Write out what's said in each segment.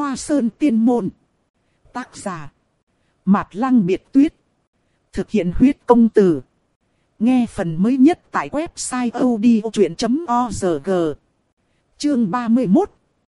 Hoa Sơn Tiên Môn. Tác giả Mạt Lăng Biệt Tuyết. Thực hiện huyết công từ. Nghe phần mới nhất tại website odchuyện.org. Chương 31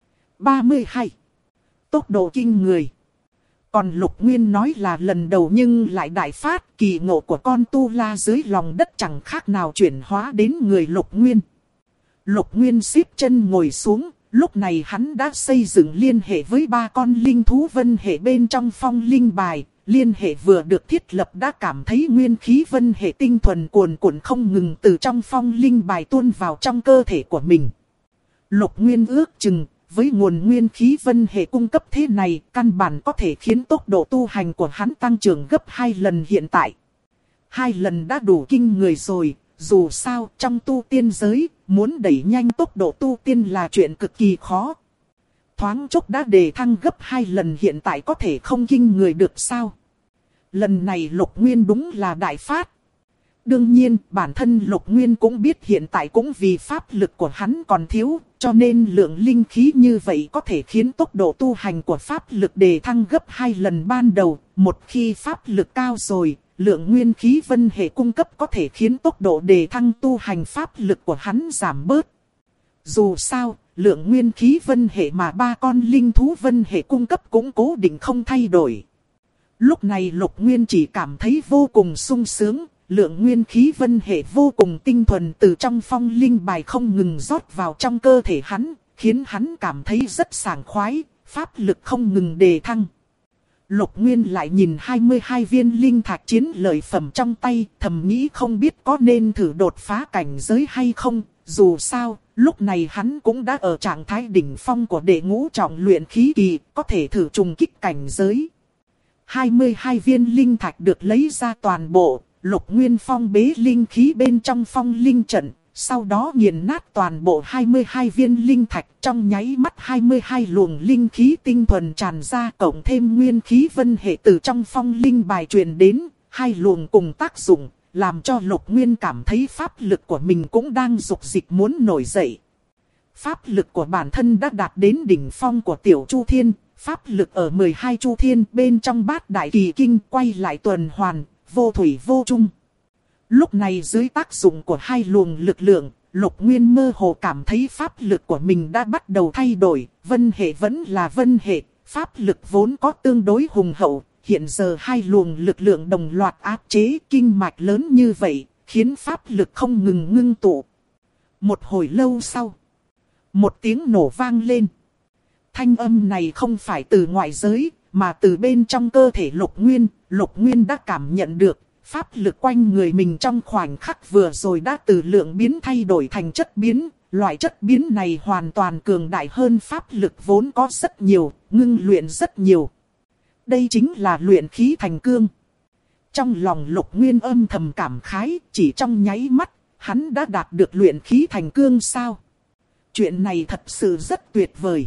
32. Tốc độ kinh người. Còn Lục Nguyên nói là lần đầu nhưng lại đại phát, kỳ ngộ của con tu la dưới lòng đất chẳng khác nào chuyển hóa đến người Lục Nguyên. Lục Nguyên xếp chân ngồi xuống, lúc này hắn đã xây dựng liên hệ với 3 con linh thú vân hệ bên trong phong linh bài. Liên hệ vừa được thiết lập đã cảm thấy nguyên khí vân hệ tinh thuần cuồn cuộn không ngừng từ trong phong linh bài tuôn vào trong cơ thể của mình. Lục Nguyên ước chừng, với nguồn nguyên khí vân hệ cung cấp thế này, căn bản có thể khiến tốc độ tu hành của hắn tăng trưởng gấp 2 lần hiện tại. 2 lần đã đủ kinh người rồi, dù sao trong tu tiên giới, muốn đẩy nhanh tốc độ tu tiên là chuyện cực kỳ khó. Thoáng chốc đã đề thăng gấp 2 lần hiện tại có thể không kinh người được sao? Lần này Lục Nguyên đúng là đại phát. Đương nhiên, bản thân Lục Nguyên cũng biết hiện tại cũng vì pháp lực của hắn còn thiếu, cho nên lượng linh khí như vậy có thể khiến tốc độ tu hành của pháp lực đề thăng gấp 2 lần ban đầu. Một khi pháp lực cao rồi, lượng nguyên khí vân hệ cung cấp có thể khiến tốc độ đề thăng tu hành pháp lực của hắn giảm bớt. Dù sao, lượng nguyên khí vân hệ mà 3 con linh thú vân hệ cung cấp cũng cố định không thay đổi. Lúc này Lục Nguyên chỉ cảm thấy vô cùng sung sướng, lượng nguyên khí vân hệ vô cùng tinh thuần từ trong phong linh bài không ngừng rót vào trong cơ thể hắn, khiến hắn cảm thấy rất sảng khoái, pháp lực không ngừng đề thăng. Lục Nguyên lại nhìn 22 viên linh thạch chiến lợi phẩm trong tay, thầm nghĩ không biết có nên thử đột phá cảnh giới hay không. Dù sao, lúc này hắn cũng đã ở trạng thái đỉnh phong của đệ ngũ trọng luyện khí kỳ, có thể thử trùng kích cảnh giới. 22 viên linh thạch được lấy ra toàn bộ, Lục Nguyên phong bế linh khí bên trong phong linh trận, sau đó nghiền nát toàn bộ 22 viên linh thạch, trong nháy mắt 22 luồng linh khí tinh thuần tràn ra, cộng thêm nguyên khí vân hệ từ trong phong linh bài truyền đến, 2 luồng cùng tác dụng, làm cho Lục Nguyên cảm thấy pháp lực của mình cũng đang dục dịch muốn nổi dậy. Pháp lực của bản thân đã đạt đến đỉnh phong của Tiểu Chu Thiên, pháp lực ở 12 Chu Thiên bên trong Bát Đại Kỳ Kinh quay lại tuần hoàn, vô thủy vô chung. Lúc này dưới tác dụng của 2 luồng lực lượng, Lục Nguyên mơ hồ cảm thấy pháp lực của mình đã bắt đầu thay đổi, vân hệ vẫn là vân hệ, pháp lực vốn có tương đối hùng hậu. Hiện giờ 2 luồng lực lượng đồng loạt áp chế kinh mạch lớn như vậy, khiến pháp lực không ngừng ngưng tụ. Một hồi lâu sau, một tiếng nổ vang lên. Thanh âm này không phải từ ngoại giới, mà từ bên trong cơ thể Lục Nguyên. Lục Nguyên đã cảm nhận được, pháp lực quanh người mình trong khoảnh khắc vừa rồi đã từ lượng biến thay đổi thành chất biến. Loại chất biến này hoàn toàn cường đại hơn pháp lực vốn có rất nhiều, ngưng luyện rất nhiều. Đây chính là luyện khí thành cương. Trong lòng Lục Nguyên âm thầm cảm khái, chỉ trong nháy mắt, hắn đã đạt được luyện khí thành cương sao? Chuyện này thật sự rất tuyệt vời.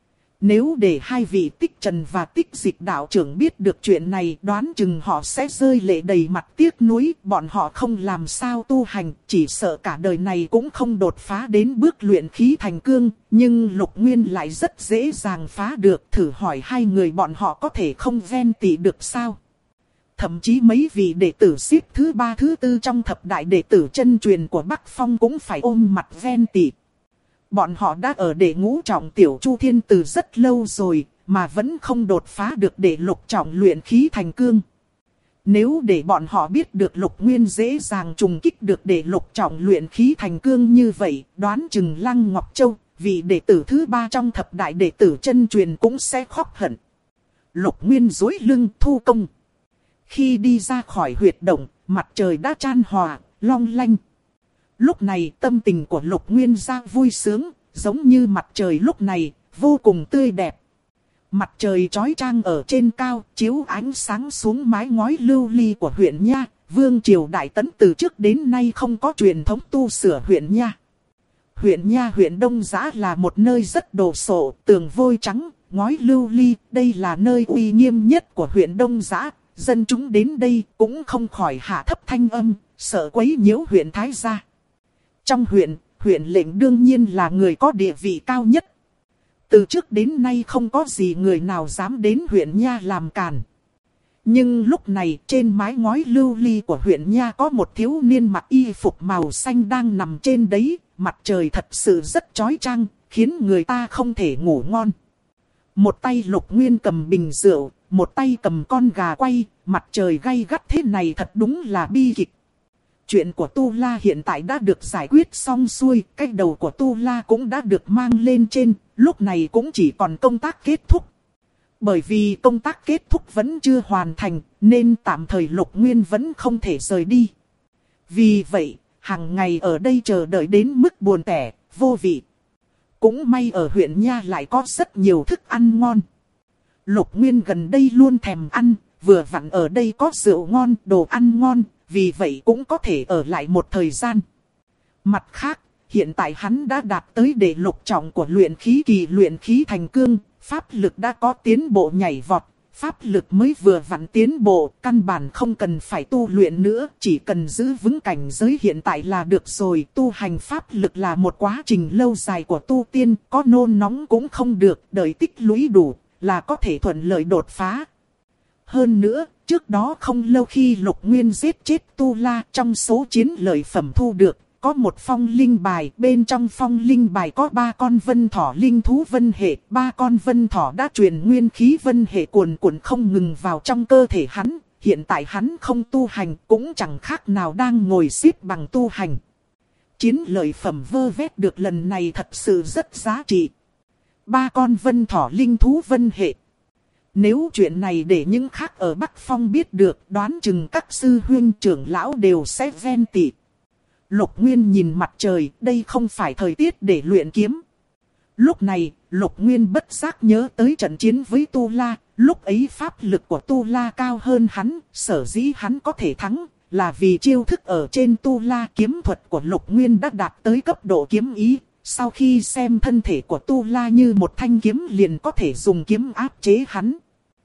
Nếu để 2 vị Tích Trần và Tích Dịch đạo trưởng biết được chuyện này, đoán chừng họ sẽ rơi lệ đầy mặt tiếc nuối. Bọn họ không làm sao tu hành, chỉ sợ cả đời này cũng không đột phá đến bước luyện khí thành cương. Nhưng Lục Nguyên lại rất dễ dàng phá được, thử hỏi 2 người bọn họ có thể không ven tị được sao? Thậm chí mấy vị đệ tử xếp thứ 3 thứ 4 trong thập đại đệ tử chân truyền của Bắc Phong cũng phải ôm mặt ven tị. Bọn họ đã ở đệ ngũ trọng Tiểu Chu Thiên từ rất lâu rồi, mà vẫn không đột phá được đệ lục trọng luyện khí thành cương. Nếu để bọn họ biết được Lục Nguyên dễ dàng trùng kích được đệ lục trọng luyện khí thành cương như vậy, đoán chừng Lăng Ngọc Châu, vị đệ tử thứ 3 trong thập đại đệ tử chân truyền cũng sẽ khóc hận. Lục Nguyên duỗi lưng thu công. Khi đi ra khỏi huyệt động, mặt trời đã chan hòa, long lanh. Lúc này tâm tình của Lục Nguyên ra vui sướng, giống như mặt trời lúc này, vô cùng tươi đẹp. Mặt trời chói chang ở trên cao, chiếu ánh sáng xuống mái ngói lưu ly của huyện Nha. Vương triều Đại Tấn từ trước đến nay không có truyền thống tu sửa huyện Nha. Huyện Nha huyện Đông Giã là một nơi rất đồ sộ, tường vôi trắng, ngói lưu ly. Đây là nơi uy nghiêm nhất của huyện Đông Giã. Dân chúng đến đây cũng không khỏi hạ thấp thanh âm, sợ quấy nhiễu huyện Thái Gia. Trong huyện, huyện lệnh đương nhiên là người có địa vị cao nhất. Từ trước đến nay không có gì người nào dám đến huyện Nha làm càn. Nhưng lúc này trên mái ngói lưu ly của huyện Nha có một thiếu niên mặc y phục màu xanh đang nằm trên đấy. Mặt trời thật sự rất chói chang, khiến người ta không thể ngủ ngon. Một tay Lục Nguyên cầm bình rượu, một tay cầm con gà quay, mặt trời gay gắt thế này thật đúng là bi kịch. Chuyện của Tu La hiện tại đã được giải quyết xong xuôi, cái đầu của Tu La cũng đã được mang lên trên, lúc này cũng chỉ còn công tác kết thúc. Bởi vì công tác kết thúc vẫn chưa hoàn thành, nên tạm thời Lục Nguyên vẫn không thể rời đi. Vì vậy, hàng ngày ở đây chờ đợi đến mức buồn tẻ, vô vị. Cũng may ở huyện Nha lại có rất nhiều thức ăn ngon. Lục Nguyên gần đây luôn thèm ăn, vừa vặn ở đây có rượu ngon, đồ ăn ngon, vì vậy cũng có thể ở lại một thời gian. Mặt khác, hiện tại hắn đã đạt tới đệ lục trọng của luyện khí kỳ luyện khí thành cương, pháp lực đã có tiến bộ nhảy vọt, pháp lực mới vừa vặn tiến bộ, căn bản không cần phải tu luyện nữa, chỉ cần giữ vững cảnh giới hiện tại là được rồi. Tu hành pháp lực là một quá trình lâu dài của tu tiên, có nôn nóng cũng không được, đợi tích lũy đủ là có thể thuận lợi đột phá. Hơn nữa, trước đó không lâu khi Lục Nguyên giết chết Tu La, trong số chiến lợi phẩm thu được, có một phong linh bài, bên trong phong linh bài có 3 con vân thỏ linh thú vân hệ, 3 con vân thỏ đã truyền nguyên khí vân hệ cuồn cuộn không ngừng vào trong cơ thể hắn, hiện tại hắn không tu hành cũng chẳng khác nào đang ngồi xếp bằng tu hành. Chiến lợi phẩm vơ vét được lần này thật sự rất giá trị. 3 con vân thỏ linh thú vân hệ. Nếu chuyện này để những khác ở Bắc Phong biết được, đoán chừng các sư huynh trưởng lão đều sẽ ghen tị. Lục Nguyên nhìn mặt trời, đây không phải thời tiết để luyện kiếm. Lúc này, Lục Nguyên bất giác nhớ tới trận chiến với Tu La, lúc ấy pháp lực của Tu La cao hơn hắn, sở dĩ hắn có thể thắng, là vì chiêu thức ở trên Tu La. Kiếm thuật của Lục Nguyên đã đạt tới cấp độ kiếm ý, sau khi xem thân thể của Tu La như một thanh kiếm liền có thể dùng kiếm áp chế hắn.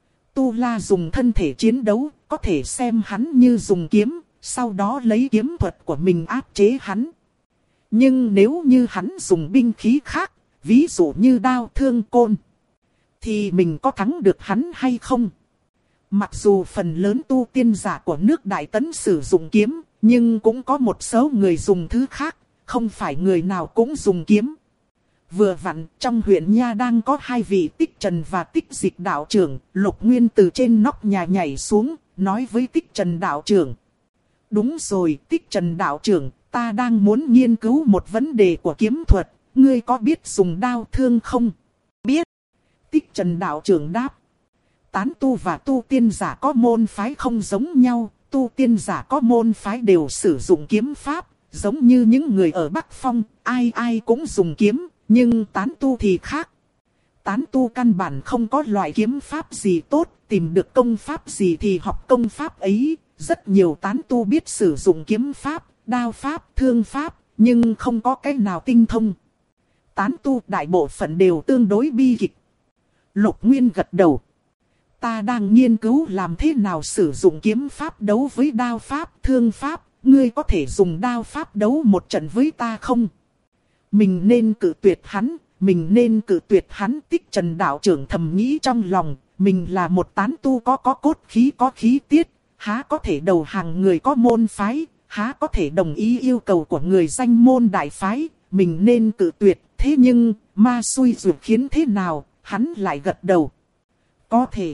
Tu La dùng thân thể chiến đấu, có thể xem hắn như dùng kiếm, sau đó lấy kiếm thuật của mình áp chế hắn. Nhưng nếu như hắn dùng binh khí khác, ví dụ như đao thương côn, thì mình có thắng được hắn hay không? Mặc dù phần lớn tu tiên giả của nước Đại Tấn sử dụng kiếm, nhưng cũng có một số người dùng thứ khác, không phải người nào cũng dùng kiếm. Vừa vặn, trong huyện Nha đang có 2 vị Tích Trần và Tích Dịch đạo trưởng, Lục Nguyên từ trên nóc nhà nhảy xuống, nói với Tích Trần đạo trưởng. Đúng rồi, Tích Trần đạo trưởng, ta đang muốn nghiên cứu một vấn đề của kiếm thuật, ngươi có biết dùng đao thương không? Biết. Tích Trần đạo trưởng đáp. Tán tu và tu tiên giả có môn phái không giống nhau, tu tiên giả có môn phái đều sử dụng kiếm pháp, giống như những người ở Bắc Phong, ai ai cũng dùng kiếm, nhưng tán tu thì khác. Tán tu căn bản không có loại kiếm pháp gì tốt, tìm được công pháp gì thì học công pháp ấy. Rất nhiều tán tu biết sử dụng kiếm pháp, đao pháp, thương pháp, nhưng không có cái nào tinh thông. Tán tu đại bộ phận đều tương đối bi kịch. Lục Nguyên gật đầu. Ta đang nghiên cứu làm thế nào sử dụng kiếm pháp đấu với đao pháp, thương pháp. Ngươi có thể dùng đao pháp đấu một trận với ta không? Mình nên cự tuyệt hắn, mình nên cự tuyệt hắn. Tích Trần đạo trưởng thầm nghĩ trong lòng, mình là một tán tu có cốt khí có khí tiết. Há có thể đầu hàng người có môn phái, há có thể đồng ý yêu cầu của người danh môn đại phái, mình nên cự tuyệt. Thế nhưng, ma xui dù khiến thế nào, hắn lại gật đầu. Có thể.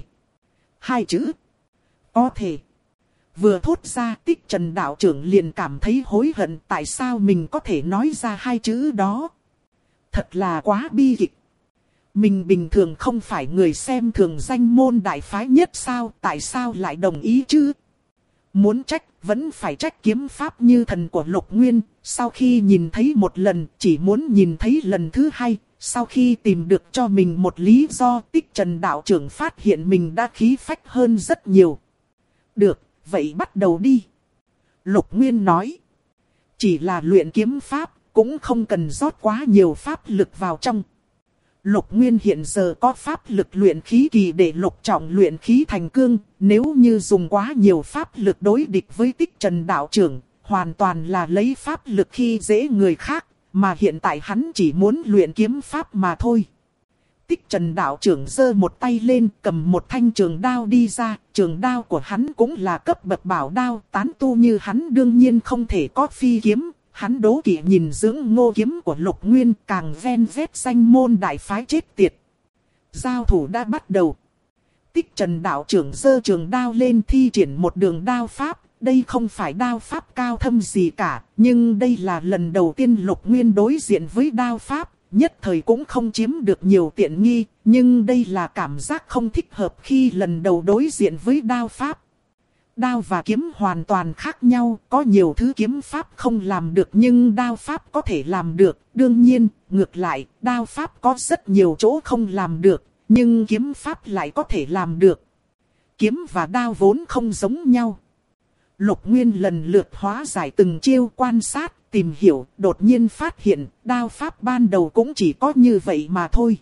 2 chữ. Có thể. Vừa thốt ra, Tích Trần đạo trưởng liền cảm thấy hối hận tại sao mình có thể nói ra 2 chữ đó. Thật là quá bi kịch. Mình bình thường không phải người xem thường danh môn đại phái nhất sao, tại sao lại đồng ý chứ? Muốn trách, vẫn phải trách kiếm pháp như thần của Lục Nguyên, sau khi nhìn thấy một lần, chỉ muốn nhìn thấy lần thứ 2, sau khi tìm được cho mình một lý do, Tích Trần đạo trưởng phát hiện mình đã khí phách hơn rất nhiều. Được, vậy bắt đầu đi. Lục Nguyên nói, chỉ là luyện kiếm pháp, cũng không cần rót quá nhiều pháp lực vào trong. Lục Nguyên hiện giờ có pháp lực luyện khí kỳ để lục trọng luyện khí thành cương, nếu như dùng quá nhiều pháp lực đối địch với Tích Trần đạo trưởng, hoàn toàn là lấy pháp lực khi dễ người khác, mà hiện tại hắn chỉ muốn luyện kiếm pháp mà thôi. Tích Trần đạo trưởng giơ một tay lên cầm một thanh trường đao đi ra. Trường đao của hắn cũng là cấp bậc bảo đao, tán tu như hắn đương nhiên không thể có phi kiếm. Hắn đố kỵ nhìn dưỡng ngô kiếm của Lục Nguyên, càng ven vét danh môn đại phái chết tiệt. Giao thủ đã bắt đầu. Tích Trần đạo trưởng giơ trường đao lên thi triển một đường đao pháp. Đây không phải đao pháp cao thâm gì cả, nhưng đây là lần đầu tiên Lục Nguyên đối diện với đao pháp. Nhất thời cũng không chiếm được nhiều tiện nghi, nhưng đây là cảm giác không thích hợp khi lần đầu đối diện với đao pháp. Đao và kiếm hoàn toàn khác nhau, có nhiều thứ kiếm pháp không làm được nhưng đao pháp có thể làm được. Đương nhiên, ngược lại, đao pháp có rất nhiều chỗ không làm được, nhưng kiếm pháp lại có thể làm được. Kiếm và đao vốn không giống nhau. Lục Nguyên lần lượt hóa giải từng chiêu quan sát, tìm hiểu, đột nhiên phát hiện, đao pháp ban đầu cũng chỉ có như vậy mà thôi.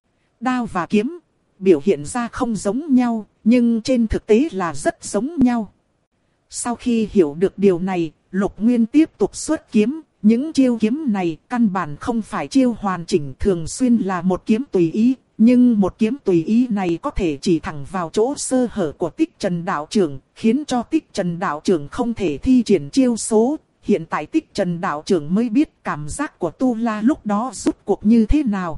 Đao và kiếm, biểu hiện ra không giống nhau, nhưng trên thực tế là rất giống nhau. Sau khi hiểu được điều này, Lục Nguyên tiếp tục xuất kiếm. Những chiêu kiếm này căn bản không phải chiêu hoàn chỉnh, thường xuyên là một kiếm tùy ý. Nhưng một kiếm tùy ý này có thể chỉ thẳng vào chỗ sơ hở của Tích Trần đạo trưởng, khiến cho Tích Trần đạo trưởng không thể thi triển chiêu số. Hiện tại Tích Trần đạo trưởng mới biết cảm giác của Tu La lúc đó rút cuộc như thế nào.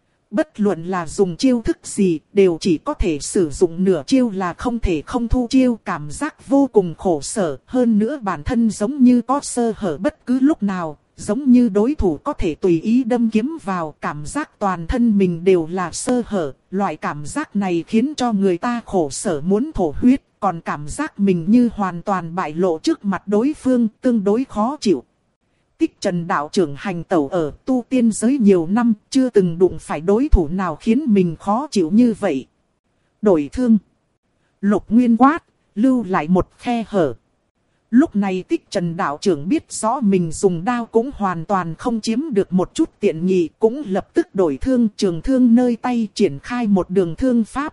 Bất luận là dùng chiêu thức gì, đều chỉ có thể sử dụng nửa chiêu là không thể không thu chiêu. Cảm giác vô cùng khổ sở, hơn nữa bản thân giống như có sơ hở bất cứ lúc nào. Giống như đối thủ có thể tùy ý đâm kiếm vào, cảm giác toàn thân mình đều là sơ hở. Loại cảm giác này khiến cho người ta khổ sở muốn thổ huyết, còn cảm giác mình như hoàn toàn bại lộ trước mặt đối phương, tương đối khó chịu. Tích Trần đạo trưởng hành tẩu ở tu tiên giới nhiều năm, chưa từng đụng phải đối thủ nào khiến mình khó chịu như vậy. Đổi thương. Lục Nguyên quát, lưu lại một khe hở. Lúc này Tích Trần đạo trưởng biết rõ mình dùng đao cũng hoàn toàn không chiếm được một chút tiện nghi, cũng lập tức đổi thương, trường thương nơi tay, triển khai một đường thương pháp.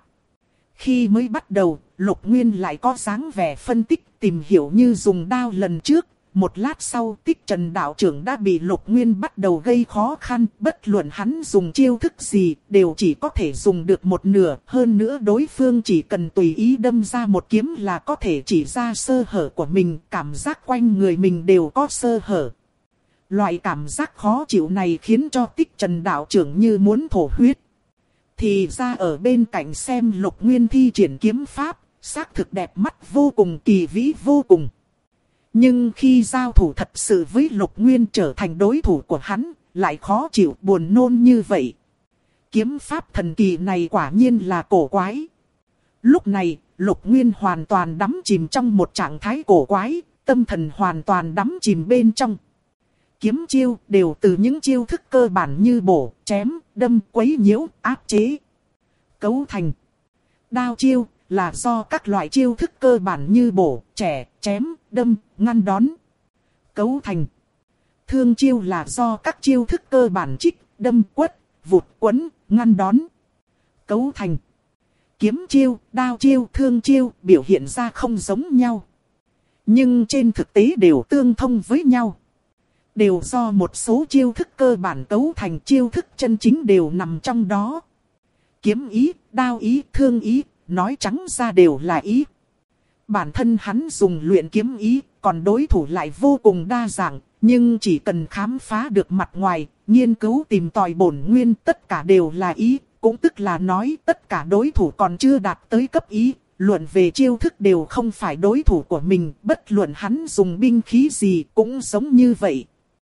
Khi mới bắt đầu, Lục Nguyên lại có dáng vẻ phân tích, tìm hiểu như dùng đao lần trước. Một lát sau, Tích Trần đạo trưởng đã bị Lục Nguyên bắt đầu gây khó khăn, bất luận hắn dùng chiêu thức gì, đều chỉ có thể dùng được một nửa. Hơn nữa đối phương chỉ cần tùy ý đâm ra một kiếm là có thể chỉ ra sơ hở của mình, cảm giác quanh người mình đều có sơ hở. Loại cảm giác khó chịu này khiến cho Tích Trần đạo trưởng như muốn thổ huyết. Thì ra ở bên cạnh xem Lục Nguyên thi triển kiếm pháp, xác thực đẹp mắt vô cùng, kỳ vĩ vô cùng. Nhưng khi giao thủ thật sự với Lục Nguyên trở thành đối thủ của hắn, lại khó chịu buồn nôn như vậy. Kiếm pháp thần kỳ này quả nhiên là cổ quái. Lúc này, Lục Nguyên hoàn toàn đắm chìm trong một trạng thái cổ quái, tâm thần hoàn toàn đắm chìm bên trong. Kiếm chiêu đều từ những chiêu thức cơ bản như bổ, chém, đâm, quấy nhiễu, áp chế, cấu thành. Đao chiêu là do các loại chiêu thức cơ bản như bổ, chẻ, chém, đâm, ngăn đón, cấu thành. Thương chiêu là do các chiêu thức cơ bản trích, đâm, quất, vụt, quấn, ngăn đón, cấu thành. Kiếm chiêu, đao chiêu, thương chiêu biểu hiện ra không giống nhau, nhưng trên thực tế đều tương thông với nhau. Đều do một số chiêu thức cơ bản cấu thành, chiêu thức chân chính đều nằm trong đó. Kiếm ý, đao ý, thương ý, nói trắng ra đều là ý. Bản thân hắn dùng luyện kiếm ý, còn đối thủ lại vô cùng đa dạng, nhưng chỉ cần khám phá được mặt ngoài, nghiên cứu tìm tòi bổn nguyên, tất cả đều là ý, cũng tức là nói tất cả đối thủ còn chưa đạt tới cấp ý, luận về chiêu thức đều không phải đối thủ của mình, bất luận hắn dùng binh khí gì cũng giống như vậy.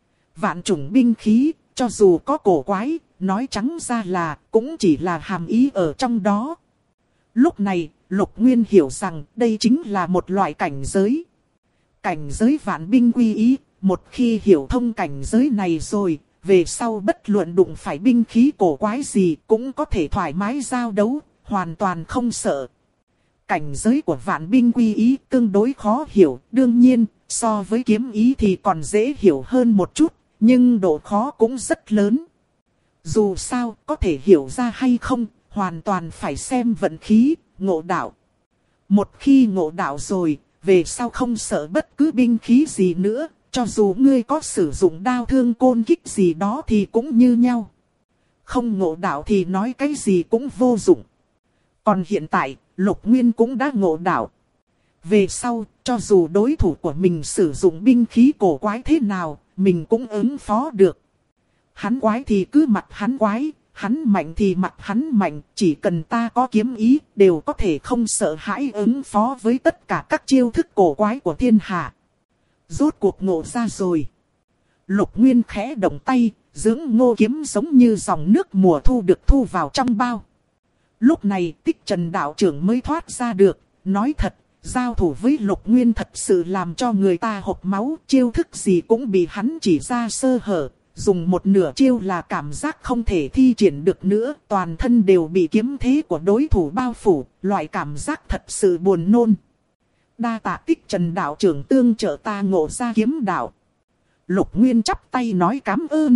Vạn chủng binh khí, cho dù có cổ quái, nói trắng ra là cũng chỉ là hàm ý ở trong đó. Lúc này, Lục Nguyên hiểu rằng đây chính là một loại cảnh giới. Cảnh giới vạn binh quy ý, một khi hiểu thông cảnh giới này rồi, về sau bất luận đụng phải binh khí cổ quái gì cũng có thể thoải mái giao đấu, hoàn toàn không sợ. Cảnh giới của vạn binh quy ý tương đối khó hiểu, đương nhiên, so với kiếm ý thì còn dễ hiểu hơn một chút, nhưng độ khó cũng rất lớn. Dù sao, có thể hiểu ra hay không, hoàn toàn phải xem vận khí, ngộ đạo. Một khi ngộ đạo rồi, về sau không sợ bất cứ binh khí gì nữa, cho dù ngươi có sử dụng đao thương côn kích gì đó thì cũng như nhau. Không ngộ đạo thì nói cái gì cũng vô dụng. Còn hiện tại, Lục Nguyên cũng đã ngộ đạo. Về sau, cho dù đối thủ của mình sử dụng binh khí cổ quái thế nào, mình cũng ứng phó được. Hắn quái thì cứ mặc hắn quái, hắn mạnh thì mặc hắn mạnh, chỉ cần ta có kiếm ý, đều có thể không sợ hãi ứng phó với tất cả các chiêu thức cổ quái của thiên hạ. Rốt cuộc ngộ ra rồi. Lục Nguyên khẽ động tay, dưỡng ngô kiếm giống như dòng nước mùa thu được thu vào trong bao. Lúc này Tích Trần đạo trưởng mới thoát ra được, nói thật, giao thủ với Lục Nguyên thật sự làm cho người ta hộc máu, chiêu thức gì cũng bị hắn chỉ ra sơ hở. Dùng một nửa chiêu là cảm giác không thể thi triển được nữa, toàn thân đều bị kiếm thế của đối thủ bao phủ, loại cảm giác thật sự buồn nôn. Đa tạ Tích Trần đạo trưởng tương trợ ta ngộ ra kiếm đạo. Lục Nguyên chắp tay nói cảm ơn.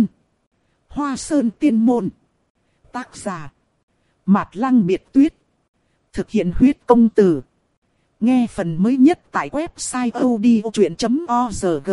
Hoa Sơn Tiên Môn. Tác giả Mạt Lăng Biệt Tuyết. Thực hiện huyết công từ. Nghe phần mới nhất tại website odchuyện.org.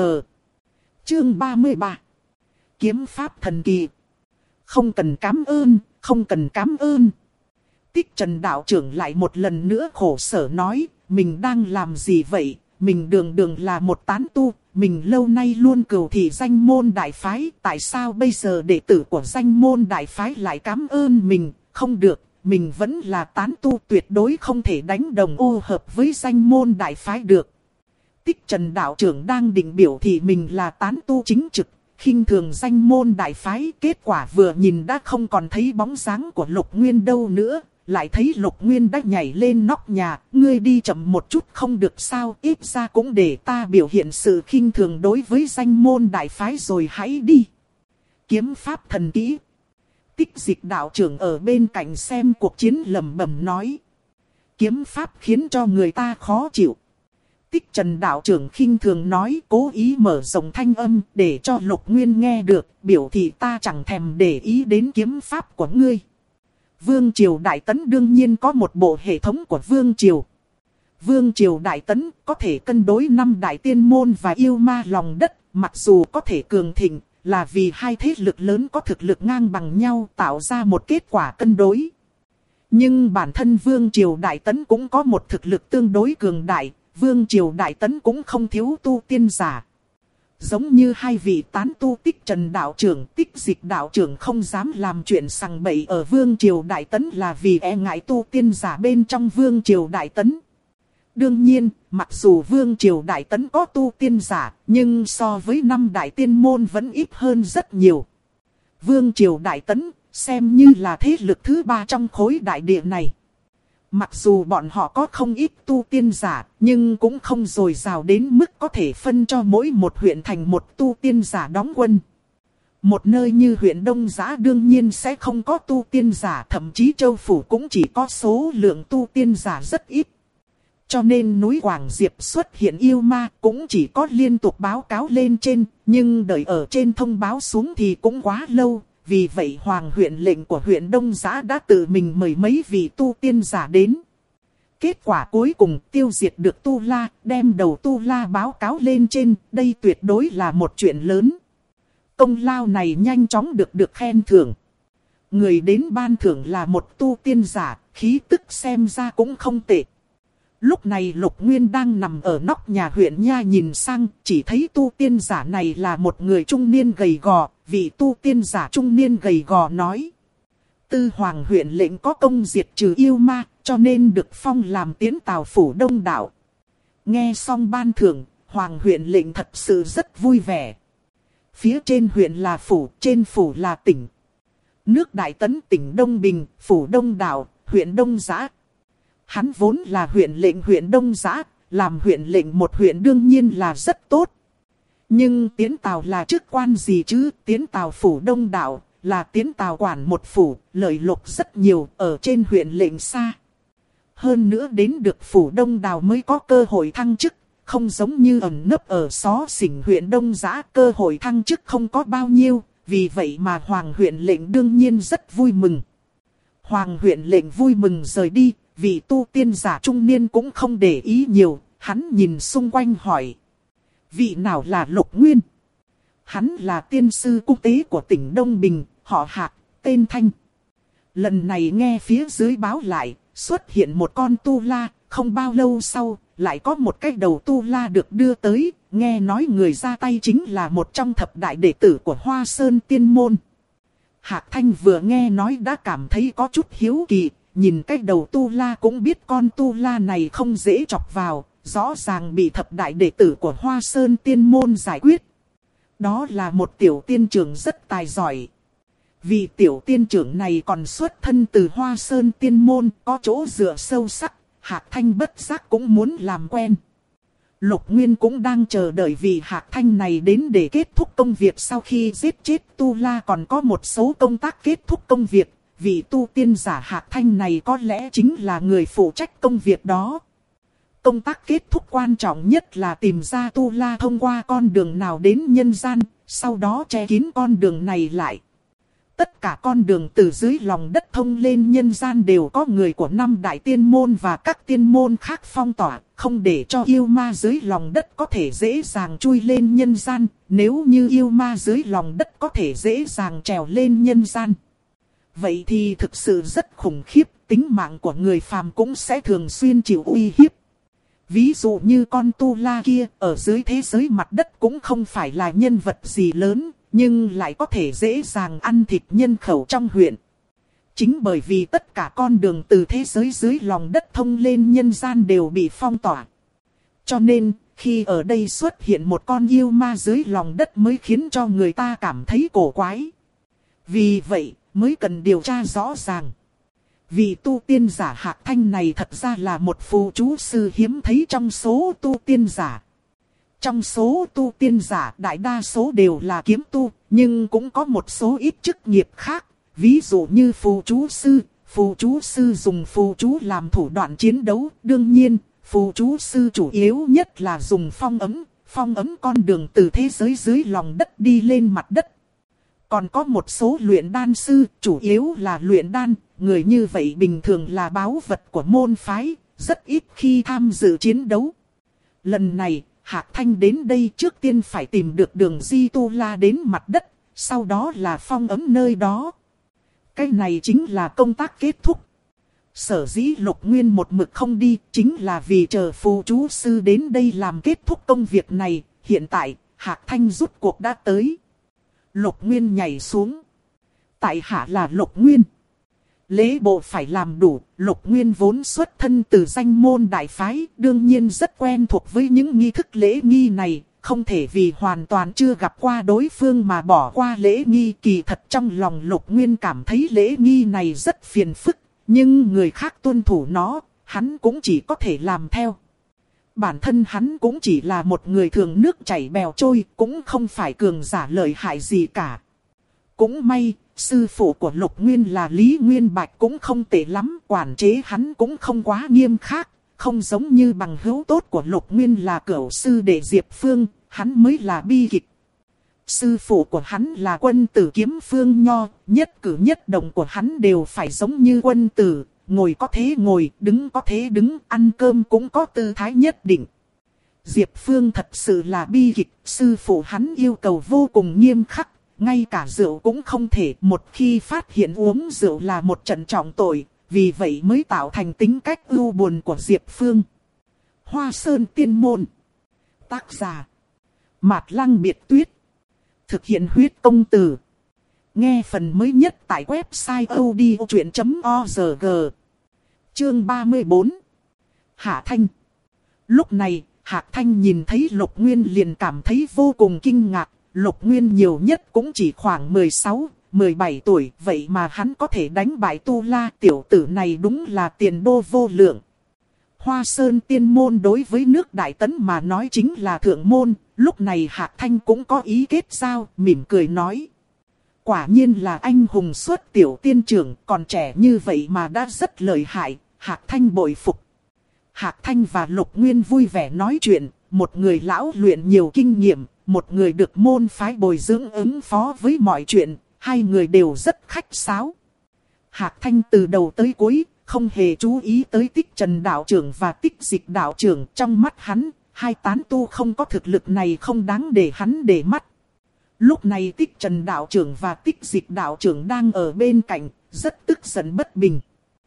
Chương 33. Kiếm pháp thần kỳ. Không cần cảm ơn, không cần cảm ơn. Tích Trần đạo trưởng lại một lần nữa khổ sở nói, mình đang làm gì vậy? Mình đường đường là một tán tu, mình lâu nay luôn cừu thị danh môn đại phái, tại sao bây giờ đệ tử của danh môn đại phái lại cảm ơn mình? Không được, mình vẫn là tán tu, tuyệt đối không thể đánh đồng ô hợp với danh môn đại phái được. Tích Trần đạo trưởng đang định biểu thị mình là tán tu chính trực, khinh thường danh môn đại phái, kết quả vừa nhìn đã không còn thấy bóng dáng của Lục Nguyên đâu nữa, lại thấy Lục Nguyên đã nhảy lên nóc nhà, ngươi đi chậm một chút không được sao, ít ra cũng để ta biểu hiện sự khinh thường đối với danh môn đại phái rồi hãy đi. Kiếm pháp thần kỹ. Tích Dịch đạo trưởng ở bên cạnh xem cuộc chiến lẩm bẩm nói. Kiếm pháp khiến cho người ta khó chịu. Tích Trần đạo trưởng khinh thường nói, cố ý mở rộng thanh âm để cho Lục Nguyên nghe được, biểu thị ta chẳng thèm để ý đến kiếm pháp của ngươi. Vương Triều Đại Tấn đương nhiên có một bộ hệ thống của Vương Triều. Vương Triều Đại Tấn có thể cân đối 5 đại tiên môn và yêu ma lòng đất, mặc dù có thể cường thịnh, là vì hai thế lực lớn có thực lực ngang bằng nhau tạo ra một kết quả cân đối. Nhưng bản thân Vương Triều Đại Tấn cũng có một thực lực tương đối cường đại. Vương Triều Đại Tấn cũng không thiếu tu tiên giả. Giống như hai vị tán tu Tích Trần đạo trưởng, Tích Dịch đạo trưởng không dám làm chuyện sằng bậy ở Vương Triều Đại Tấn là vì e ngại tu tiên giả bên trong Vương Triều Đại Tấn. Đương nhiên, mặc dù Vương Triều Đại Tấn có tu tiên giả, nhưng so với 5 đại tiên môn vẫn ít hơn rất nhiều. Vương Triều Đại Tấn xem như là thế lực thứ 3 trong khối đại địa này. Mặc dù bọn họ có không ít tu tiên giả, nhưng cũng không dồi dào đến mức có thể phân cho mỗi một huyện thành một tu tiên giả đóng quân. Một nơi như huyện Đông Giã đương nhiên sẽ không có tu tiên giả, thậm chí Châu Phủ cũng chỉ có số lượng tu tiên giả rất ít. Cho nên núi Quảng Diệp xuất hiện yêu ma cũng chỉ có liên tục báo cáo lên trên, nhưng đợi ở trên thông báo xuống thì cũng quá lâu. Vì vậy Hoàng huyện lệnh của huyện Đông Giã đã tự mình mời mấy vị tu tiên giả đến. Kết quả cuối cùng tiêu diệt được Tu La, đem đầu Tu La báo cáo lên trên, đây tuyệt đối là một chuyện lớn. Công lao này nhanh chóng được khen thưởng. Người đến ban thưởng là một tu tiên giả, khí tức xem ra cũng không tệ. Lúc này Lục Nguyên đang nằm ở nóc nhà huyện nha nhìn sang, chỉ thấy tu tiên giả này là một người trung niên gầy gò, vị tu tiên giả trung niên gầy gò nói. Tư Hoàng huyện lệnh có công diệt trừ yêu ma, cho nên được phong làm tiến tào phủ Đông Đạo. Nghe xong ban thưởng, Hoàng huyện lệnh thật sự rất vui vẻ. Phía trên huyện là phủ, trên phủ là tỉnh. Nước Đại Tấn, tỉnh Đông Bình, phủ Đông Đạo, huyện Đông Giã. Hắn vốn là huyện lệnh huyện Đông Giã, làm huyện lệnh một huyện đương nhiên là rất tốt. Nhưng tiến tào là chức quan gì chứ, tiến tào phủ Đông Đạo, là tiến tào quản một phủ, lợi lộc rất nhiều, ở trên huyện lệnh xa. Hơn nữa đến được phủ Đông Đạo mới có cơ hội thăng chức, không giống như ẩn nấp ở xó xỉnh huyện Đông Giã, cơ hội thăng chức không có bao nhiêu, vì vậy mà Hoàng huyện lệnh đương nhiên rất vui mừng. Hoàng huyện lệnh vui mừng rời đi, vị tu tiên giả trung niên cũng không để ý nhiều, hắn nhìn xung quanh hỏi. Vị nào là Lục Nguyên? Hắn là tiên sư cung tế của tỉnh Đông Bình, họ Hạc, tên Thanh. Lần này nghe phía dưới báo lại, xuất hiện một con tu la, không bao lâu sau, lại có một cái đầu tu la được đưa tới, nghe nói người ra tay chính là một trong thập đại đệ tử của Hoa Sơn Tiên Môn. Hạc Thanh vừa nghe nói đã cảm thấy có chút hiếu kỳ, nhìn cái đầu tu la cũng biết con tu la này không dễ chọc vào, rõ ràng bị thập đại đệ tử của Hoa Sơn Tiên Môn giải quyết. Đó là một tiểu tiên trưởng rất tài giỏi. Vì tiểu tiên trưởng này còn xuất thân từ Hoa Sơn Tiên Môn, có chỗ dựa sâu sắc, Hạc Thanh bất giác cũng muốn làm quen. Lục Nguyên cũng đang chờ đợi vị Hạc Thanh này đến để kết thúc công việc. Sau khi giết chết tu la còn có một số công tác kết thúc công việc. Vị tu tiên giả Hạc Thanh này có lẽ chính là người phụ trách công việc đó. Công tác kết thúc quan trọng nhất là tìm ra tu la thông qua con đường nào đến nhân gian, sau đó che kín con đường này lại. Tất cả con đường từ dưới lòng đất thông lên nhân gian đều có người của 5 đại tiên môn và các tiên môn khác phong tỏa, không để cho yêu ma dưới lòng đất có thể dễ dàng chui lên nhân gian, nếu như yêu ma dưới lòng đất có thể dễ dàng trèo lên nhân gian. Vậy thì thực sự rất khủng khiếp, tính mạng của người phàm cũng sẽ thường xuyên chịu uy hiếp. Ví dụ như con tu la kia, ở dưới thế giới mặt đất cũng không phải là nhân vật gì lớn, nhưng lại có thể dễ dàng ăn thịt nhân khẩu trong huyện. Chính bởi vì tất cả con đường từ thế giới dưới lòng đất thông lên nhân gian đều bị phong tỏa. Cho nên, khi ở đây xuất hiện một con yêu ma dưới lòng đất mới khiến cho người ta cảm thấy cổ quái. Vì vậy, mới cần điều tra rõ ràng. Vì tu tiên giả Hạc Thanh này thật ra là một phù chú sư hiếm thấy trong số tu tiên giả. Trong số tu tiên giả đại đa số đều là kiếm tu, nhưng cũng có một số ít chức nghiệp khác. Ví dụ như phù chú sư dùng phù chú làm thủ đoạn chiến đấu. Đương nhiên, phù chú sư chủ yếu nhất là dùng phong ấm con đường từ thế giới dưới lòng đất đi lên mặt đất. Còn có một số luyện đan sư, chủ yếu là luyện đan, người như vậy bình thường là báu vật của môn phái, rất ít khi tham dự chiến đấu. Lần này, Hạc Thanh đến đây trước tiên phải tìm được đường di tu la đến mặt đất, sau đó là phong ấm nơi đó. Cái này chính là công tác kết thúc. Sở dĩ Lục Nguyên một mực không đi, chính là vì chờ phù chú sư đến đây làm kết thúc công việc này. Hiện tại, Hạc Thanh rút cuộc đã tới. Lục Nguyên nhảy xuống. Tại hạ là Lục Nguyên. Lễ bộ phải làm đủ. Lục Nguyên vốn xuất thân từ danh môn đại phái, đương nhiên rất quen thuộc với những nghi thức lễ nghi này. Không thể vì hoàn toàn chưa gặp qua đối phương mà bỏ qua lễ nghi. Kỳ thật trong lòng Lục Nguyên cảm thấy lễ nghi này rất phiền phức, nhưng người khác tuân thủ nó, hắn cũng chỉ có thể làm theo. Bản thân hắn cũng chỉ là một người thường nước chảy bèo trôi, cũng không phải cường giả lợi hại gì cả. Cũng may, sư phụ của Lục Nguyên là Lý Nguyên Bạch cũng không tệ lắm, quản chế hắn cũng không quá nghiêm khắc, không giống như bằng hữu tốt của Lục Nguyên là Cửu sư đệ Diệp Phương, hắn mới là bi kịch. Sư phụ của hắn là Quân Tử Kiếm Phương Nho, nhất cử nhất động của hắn đều phải giống như quân tử. Ngồi có thế ngồi, đứng có thế đứng, ăn cơm cũng có tư thái nhất định. Diệp Phương thật sự là bi kịch, sư phụ hắn yêu cầu vô cùng nghiêm khắc, ngay cả rượu cũng không thể. Một khi phát hiện uống rượu là một trận trọng tội, vì vậy mới tạo thành tính cách ưu buồn của Diệp Phương. Hoa Sơn Tiên Môn. Tác giả Mạt Lăng Biệt Tuyết. Thực hiện huyết công từ. Nghe phần mới nhất tại website odchuyện.org. Chương 34. Hạ Thanh. Lúc này, Hạc Thanh nhìn thấy Lục Nguyên liền cảm thấy vô cùng kinh ngạc. Lục Nguyên nhiều nhất cũng chỉ khoảng 16, 17 tuổi. Vậy mà hắn có thể đánh bại Tu La, tiểu tử này đúng là tiền đô vô lượng. Hoa Sơn Tiên Môn đối với nước Đại Tấn mà nói chính là thượng môn. Lúc này Hạc Thanh cũng có ý kết giao, mỉm cười nói. Quả nhiên là anh hùng xuất tiểu tiên trưởng, còn trẻ như vậy mà đã rất lợi hại, Hạc Thanh bội phục. Hạc Thanh và Lục Nguyên vui vẻ nói chuyện, một người lão luyện nhiều kinh nghiệm, một người được môn phái bồi dưỡng ứng phó với mọi chuyện, hai người đều rất khách sáo. Hạc Thanh từ đầu tới cuối, không hề chú ý tới Tích Trần đạo trưởng và Tích Dịch đạo trưởng. Trong mắt hắn, hai tán tu không có thực lực này không đáng để hắn để mắt. Lúc này Tích Trần đạo trưởng và Tích Dịch đạo trưởng đang ở bên cạnh, rất tức giận bất bình.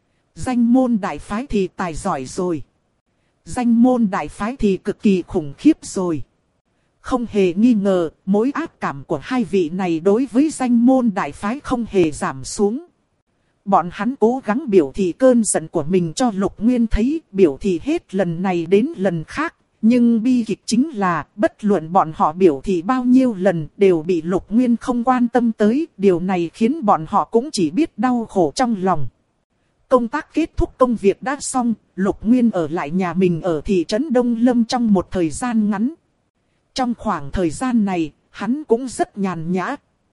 Danh môn đại phái thì tài giỏi rồi. Danh môn đại phái thì cực kỳ khủng khiếp rồi. Không hề nghi ngờ, mối ác cảm của hai vị này đối với danh môn đại phái không hề giảm xuống. Bọn hắn cố gắng biểu thị cơn giận của mình cho Lục Nguyên thấy, biểu thị hết lần này đến lần khác. Nhưng bi kịch chính là, bất luận bọn họ biểu thị bao nhiêu lần đều bị Lục Nguyên không quan tâm tới. Điều này khiến bọn họ cũng chỉ biết đau khổ trong lòng. Công tác kết thúc công việc đã xong, Lục Nguyên ở lại nhà mình ở thị trấn Đông Lâm trong một thời gian ngắn. Trong khoảng thời gian này, hắn cũng rất nhàn nhã.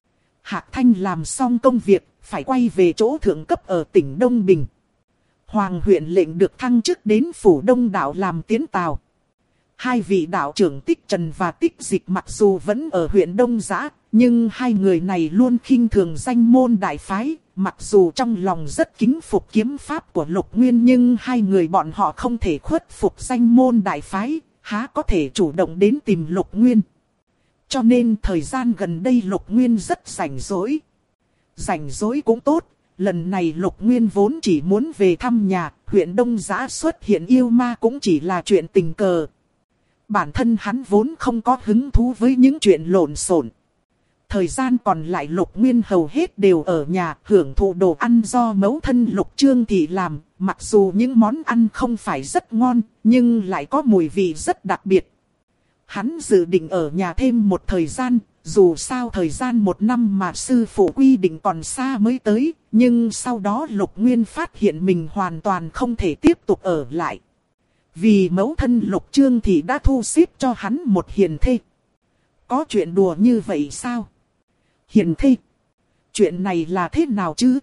Hạc Thanh làm xong công việc, phải quay về chỗ thượng cấp ở tỉnh Đông Bình. Hoàng huyện lệnh được thăng chức đến phủ Đông Đạo làm tiến tào. Hai vị đạo trưởng Tích Trần và Tích Dịch mặc dù vẫn ở huyện Đông Giã, nhưng hai người này luôn khinh thường danh môn đại phái. Mặc dù trong lòng rất kính phục kiếm pháp của Lục Nguyên, nhưng hai người bọn họ không thể khuất phục danh môn đại phái, há có thể chủ động đến tìm Lục Nguyên. Cho nên thời gian gần đây Lục Nguyên rất rảnh rỗi. Rảnh rỗi cũng tốt, lần này Lục Nguyên vốn chỉ muốn về thăm nhà, huyện Đông Giã xuất hiện yêu ma cũng chỉ là chuyện tình cờ. Bản thân hắn vốn không có hứng thú với những chuyện lộn xộn. Thời gian còn lại Lục Nguyên hầu hết đều ở nhà hưởng thụ đồ ăn do mẫu thân Lục Trương Thị làm. Mặc dù những món ăn không phải rất ngon, nhưng lại có mùi vị rất đặc biệt. Hắn dự định ở nhà thêm một thời gian, dù sao thời gian một năm mà sư phụ quy định còn xa mới tới. Nhưng sau đó Lục Nguyên phát hiện mình hoàn toàn không thể tiếp tục ở lại. Vì mẫu thân Lục Trương Thị đã thu xếp cho hắn một hiền thê. Có chuyện đùa như vậy sao? Hiền thê? Chuyện này là thế nào chứ?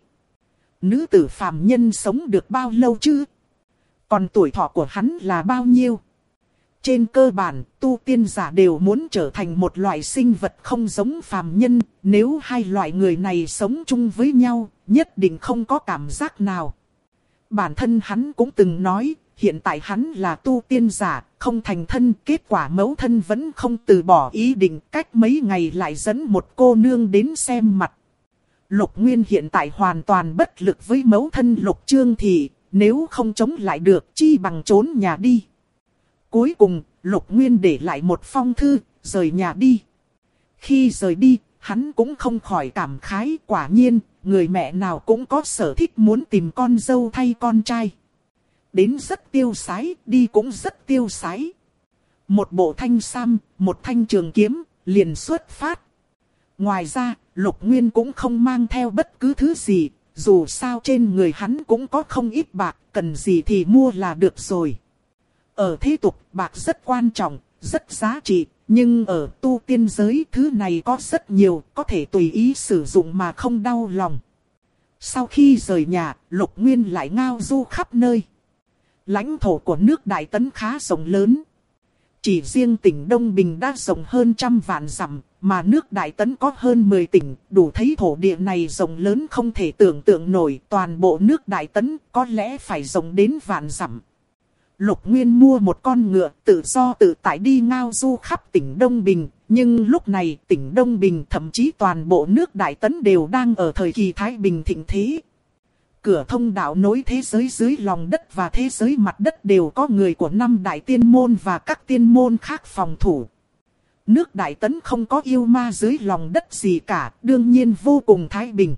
Nữ tử phàm nhân sống được bao lâu chứ? Còn tuổi thọ của hắn là bao nhiêu? Trên cơ bản, tu tiên giả đều muốn trở thành một loại sinh vật không giống phàm nhân. Nếu hai loại người này sống chung với nhau, nhất định không có cảm giác nào. Bản thân hắn cũng từng nói, hiện tại hắn là tu tiên giả, không thành thân. Kết quả mẫu thân vẫn không từ bỏ ý định, cách mấy ngày lại dẫn một cô nương đến xem mặt. Lục Nguyên hiện tại hoàn toàn bất lực với mẫu thân Lục Trương Thị, nếu không chống lại được chi bằng trốn nhà đi. Cuối cùng, Lục Nguyên để lại một phong thư, rời nhà đi. Khi rời đi, hắn cũng không khỏi cảm khái, quả nhiên, người mẹ nào cũng có sở thích muốn tìm con dâu thay con trai. Đến rất tiêu sái, đi cũng rất tiêu sái. Một bộ thanh sam, một thanh trường kiếm, liền xuất phát. Ngoài ra, Lục Nguyên cũng không mang theo bất cứ thứ gì, dù sao trên người hắn cũng có không ít bạc, cần gì thì mua là được rồi. Ở thế tục, bạc rất quan trọng, rất giá trị, nhưng ở tu tiên giới thứ này có rất nhiều, có thể tùy ý sử dụng mà không đau lòng. Sau khi rời nhà, Lục Nguyên lại ngao du khắp nơi. Lãnh thổ của nước Đại Tấn khá rộng lớn. Chỉ riêng tỉnh Đông Bình đã rộng hơn 100 vạn dặm, mà nước Đại Tấn có hơn 10 tỉnh, đủ thấy thổ địa này rộng lớn không thể tưởng tượng nổi. Toàn bộ nước Đại Tấn có lẽ phải rộng đến vạn dặm. Lục Nguyên mua một con ngựa tự do tự tại đi ngao du khắp tỉnh Đông Bình. Nhưng lúc này tỉnh Đông Bình, thậm chí toàn bộ nước Đại Tấn đều đang ở thời kỳ Thái Bình thịnh thế. Cửa thông đạo nối thế giới dưới lòng đất và thế giới mặt đất đều có người của 5 đại tiên môn và các tiên môn khác phòng thủ. Nước Đại Tấn không có yêu ma dưới lòng đất gì cả, đương nhiên vô cùng thái bình.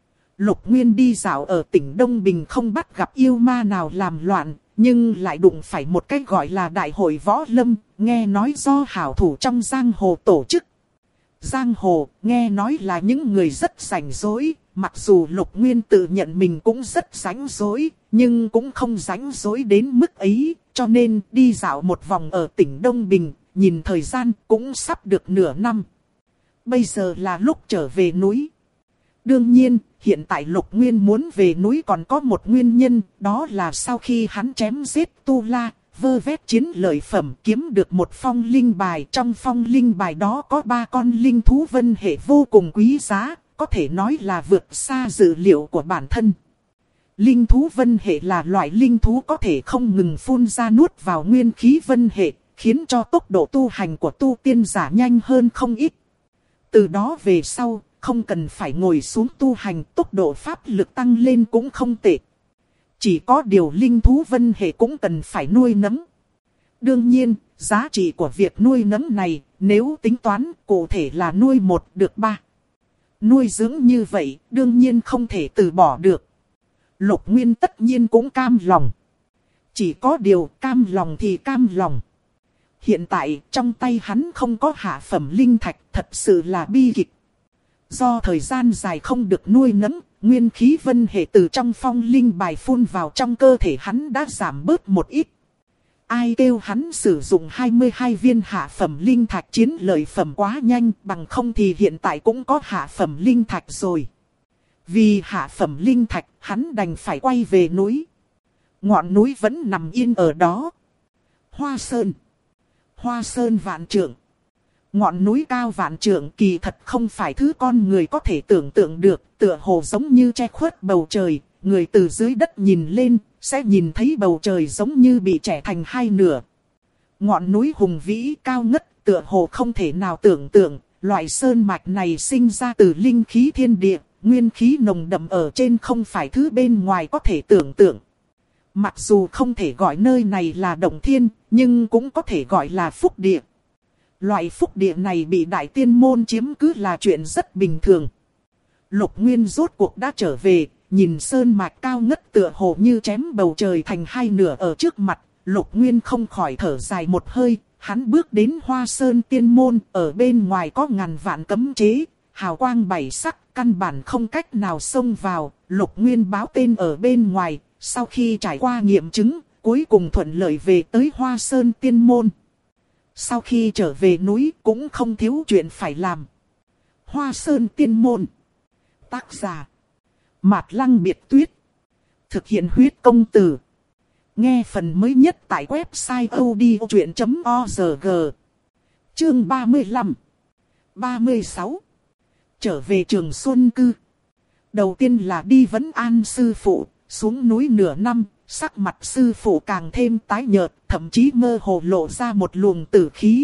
Lục Nguyên đi dạo ở tỉnh Đông Bình không bắt gặp yêu ma nào làm loạn, nhưng lại đụng phải một cái gọi là đại hội võ lâm, nghe nói do hảo thủ trong giang hồ tổ chức. Giang hồ, nghe nói là những người rất rảnh rỗi, mặc dù Lục Nguyên tự nhận mình cũng rất rảnh rỗi, nhưng cũng không rảnh rỗi đến mức ấy, cho nên đi dạo một vòng ở tỉnh Đông Bình, nhìn thời gian cũng sắp được nửa năm. Bây giờ là lúc trở về núi. Đương nhiên, hiện tại Lục Nguyên muốn về núi còn có một nguyên nhân, đó là sau khi hắn chém giết Tu La, vơ vét chiến lợi phẩm kiếm được một phong linh bài. Trong phong linh bài đó có 3 con linh thú vân hệ vô cùng quý giá, có thể nói là vượt xa dự liệu của bản thân. Linh thú vân hệ là loại linh thú có thể không ngừng phun ra nuốt vào nguyên khí vân hệ, khiến cho tốc độ tu hành của tu tiên giả nhanh hơn không ít. Từ đó về sau, không cần phải ngồi xuống tu hành, tốc độ pháp lực tăng lên cũng không tệ. Chỉ có điều linh thú vân hệ cũng cần phải nuôi nấng. Đương nhiên, giá trị của việc nuôi nấng này, nếu tính toán cụ thể là nuôi 1 được 3. Nuôi dưỡng như vậy, đương nhiên không thể từ bỏ được. Lục Nguyên tất nhiên cũng cam lòng. Chỉ có điều cam lòng thì cam lòng. Hiện tại trong tay hắn không có hạ phẩm linh thạch, thật sự là bi kịch. Do thời gian dài không được nuôi nấng, nguyên khí vân hệ từ trong phong linh bài phun vào trong cơ thể hắn đã giảm bớt một ít. Ai kêu hắn sử dụng 22 viên hạ phẩm linh thạch chiến lợi phẩm quá nhanh, bằng không thì hiện tại cũng có hạ phẩm linh thạch rồi. Vì hạ phẩm linh thạch, hắn đành phải quay về núi. Ngọn núi vẫn nằm yên ở đó. Hoa Sơn. Hoa Sơn vạn trượng. Ngọn núi cao vạn trượng kỳ thật không phải thứ con người có thể tưởng tượng được, tựa hồ giống như che khuất bầu trời, người từ dưới đất nhìn lên, sẽ nhìn thấy bầu trời giống như bị chẻ thành hai nửa. Ngọn núi hùng vĩ cao ngất, tựa hồ không thể nào tưởng tượng, loại sơn mạch này sinh ra từ linh khí thiên địa, nguyên khí nồng đậm ở trên không phải thứ bên ngoài có thể tưởng tượng. Mặc dù không thể gọi nơi này là động thiên, nhưng cũng có thể gọi là phúc địa. Loại phúc địa này bị đại tiên môn chiếm cứ là chuyện rất bình thường. Lục Nguyên rốt cuộc đã trở về, nhìn sơn mạch cao ngất tựa hồ như chém bầu trời thành hai nửa ở trước mặt. Lục Nguyên không khỏi thở dài một hơi, hắn bước đến Hoa Sơn tiên môn, ở bên ngoài có ngàn vạn cấm chế, hào quang bảy sắc, căn bản không cách nào xông vào. Lục Nguyên báo tên ở bên ngoài, sau khi trải qua nghiệm chứng, cuối cùng thuận lợi về tới Hoa Sơn tiên môn. Sau khi trở về núi cũng không thiếu chuyện phải làm. Hoa Sơn tiên môn. Tác giả Mạt Lăng Biệt Tuyết. Thực hiện huyết công từ. Nghe phần mới nhất tại website odchuyện.org. Chương 35 36. Trở về Trường Xuân Cư. Đầu tiên là đi vấn an sư phụ. Xuống núi nửa năm, sắc mặt sư phụ càng thêm tái nhợt, thậm chí mơ hồ lộ ra một luồng tử khí.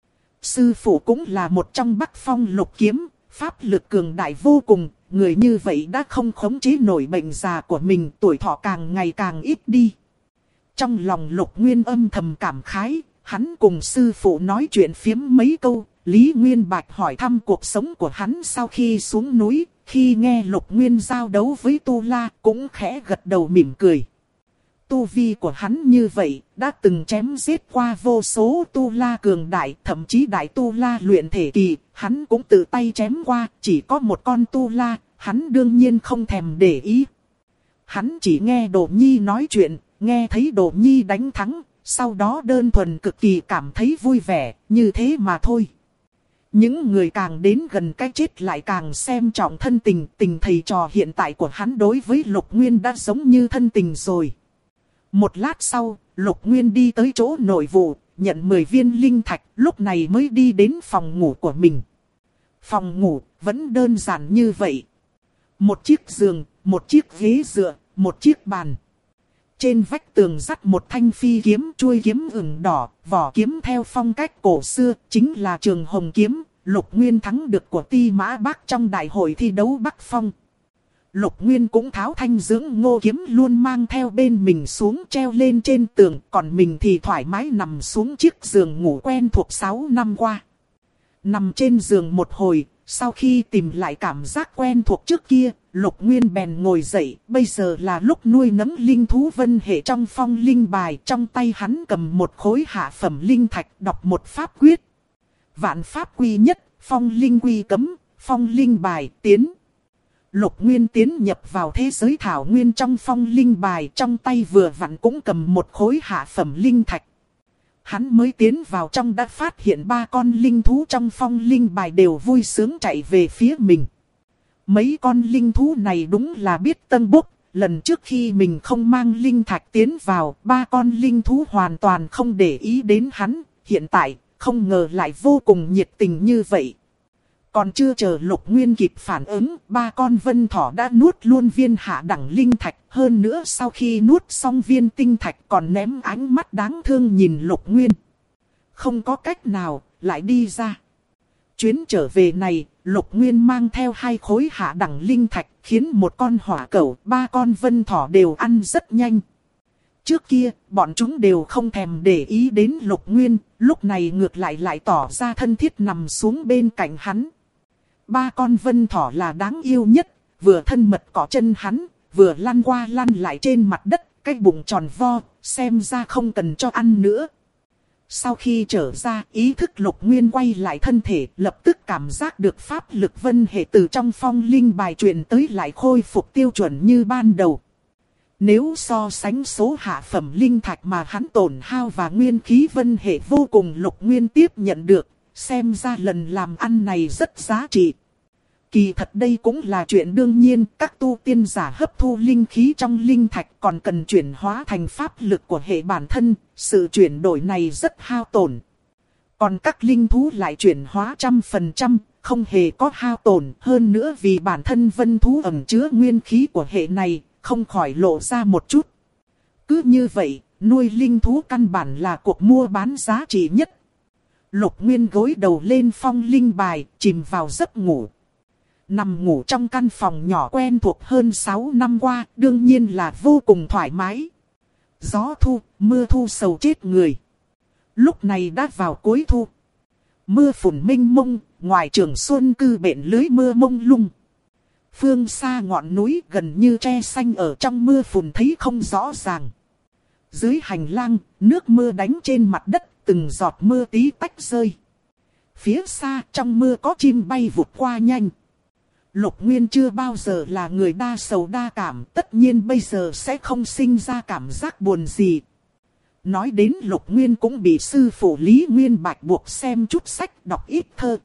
Sư phụ cũng là một trong Bắc Phong Lục Kiếm, pháp lực cường đại vô cùng, người như vậy đã không khống chế nổi bệnh già của mình, tuổi thọ càng ngày càng ít đi. Trong lòng Lục Nguyên âm thầm cảm khái, hắn cùng sư phụ nói chuyện phiếm mấy câu, Lý Nguyên Bạch hỏi thăm cuộc sống của hắn sau khi xuống núi. Khi nghe Lục Nguyên giao đấu với Tu La cũng khẽ gật đầu mỉm cười. Tu vi của hắn như vậy đã từng chém giết qua vô số Tu La cường đại, thậm chí đại Tu La luyện thể kỳ, hắn cũng tự tay chém qua, chỉ có một con Tu La, hắn đương nhiên không thèm để ý. Hắn chỉ nghe Đỗ Nhi nói chuyện, nghe thấy Đỗ Nhi đánh thắng, sau đó đơn thuần cực kỳ cảm thấy vui vẻ, như thế mà thôi. Những người càng đến gần cái chết lại càng xem trọng thân tình, tình thầy trò hiện tại của hắn đối với Lục Nguyên đã giống như thân tình rồi. Một lát sau, Lục Nguyên đi tới chỗ nội vụ, nhận 10 viên linh thạch, lúc này mới đi đến phòng ngủ của mình. Phòng ngủ vẫn đơn giản như vậy. Một chiếc giường, một chiếc ghế dựa, một chiếc bàn. Trên vách tường dắt một thanh phi kiếm, chuôi kiếm ửng đỏ, vỏ kiếm theo phong cách cổ xưa, chính là Trường Hồng kiếm, Lục Nguyên thắng được của Ti Mã Bắc trong đại hội thi đấu Bắc Phong. Lục Nguyên cũng tháo thanh dưỡng ngô kiếm luôn mang theo bên mình xuống treo lên trên tường, còn mình thì thoải mái nằm xuống chiếc giường ngủ quen thuộc 6 năm qua. Nằm trên giường một hồi, sau khi tìm lại cảm giác quen thuộc trước kia, Lục Nguyên bèn ngồi dậy, bây giờ là lúc nuôi nấng linh thú vân hệ trong phong linh bài, trong tay hắn cầm một khối hạ phẩm linh thạch, đọc một pháp quyết. Vạn pháp quy nhất, phong linh quy cấm, phong linh bài tiến. Lục Nguyên tiến nhập vào thế giới thảo nguyên trong phong linh bài, trong tay vừa vặn cũng cầm một khối hạ phẩm linh thạch. Hắn mới tiến vào trong đã phát hiện 3 con linh thú trong phong linh bài đều vui sướng chạy về phía mình. Mấy con linh thú này đúng là biết tân bốc, lần trước khi mình không mang linh thạch tiến vào, 3 con linh thú hoàn toàn không để ý đến hắn, hiện tại không ngờ lại vô cùng nhiệt tình như vậy. Còn chưa chờ Lục Nguyên kịp phản ứng, 3 con vân thỏ đã nuốt luôn viên hạ đẳng linh thạch. Hơn nữa sau khi nuốt xong viên tinh thạch còn ném ánh mắt đáng thương nhìn Lục Nguyên. Không có cách nào, lại đi ra. Chuyến trở về này, Lục Nguyên mang theo 2 khối hạ đẳng linh thạch, khiến 1 con hỏa cẩu, 3 con vân thỏ đều ăn rất nhanh. Trước kia, bọn chúng đều không thèm để ý đến Lục Nguyên, lúc này ngược lại tỏ ra thân thiết nằm xuống bên cạnh hắn. 3 con vân thỏ là đáng yêu nhất, vừa thân mật cọ chân hắn, vừa lăn qua lăn lại trên mặt đất, cái bụng tròn vo, xem ra không cần cho ăn nữa. Sau khi trở ra, ý thức Lục Nguyên quay lại thân thể, lập tức cảm giác được pháp lực vân hệ từ trong phong linh bài truyền tới lại khôi phục tiêu chuẩn như ban đầu. Nếu so sánh số hạ phẩm linh thạch mà hắn tổn hao và nguyên khí vân hệ vô cùng Lục Nguyên tiếp nhận được, xem ra lần làm ăn này rất giá trị. Kỳ thật đây cũng là chuyện đương nhiên, các tu tiên giả hấp thu linh khí trong linh thạch còn cần chuyển hóa thành pháp lực của hệ bản thân, sự chuyển đổi này rất hao tổn. Còn các linh thú lại chuyển hóa 100%, không hề có hao tổn, hơn nữa vì bản thân vân thú ẩn chứa nguyên khí của hệ này, không khỏi lộ ra một chút. Cứ như vậy, nuôi linh thú căn bản là cuộc mua bán giá trị nhất. Lục Nguyên gối đầu lên phong linh bài, chìm vào giấc ngủ. Nằm ngủ trong căn phòng nhỏ quen thuộc hơn 6 năm qua, đương nhiên là vô cùng thoải mái. Gió thu, mưa thu sầu chết người. Lúc này đã vào cuối thu. Mưa phùn mênh mông, ngoài Trường Xuân cư bện lưới mưa mông lung. Phương xa ngọn núi gần như tre xanh ở trong mưa phùn thấy không rõ ràng. Dưới hành lang, nước mưa đánh trên mặt đất, từng giọt mưa tí tách rơi. Phía xa trong mưa có chim bay vụt qua nhanh. Lục Nguyên chưa bao giờ là người đa sầu đa cảm, tất nhiên bây giờ sẽ không sinh ra cảm giác buồn gì. Nói đến Lục Nguyên cũng bị sư phụ Lý Nguyên Bạch buộc xem chút sách, đọc ít thơ.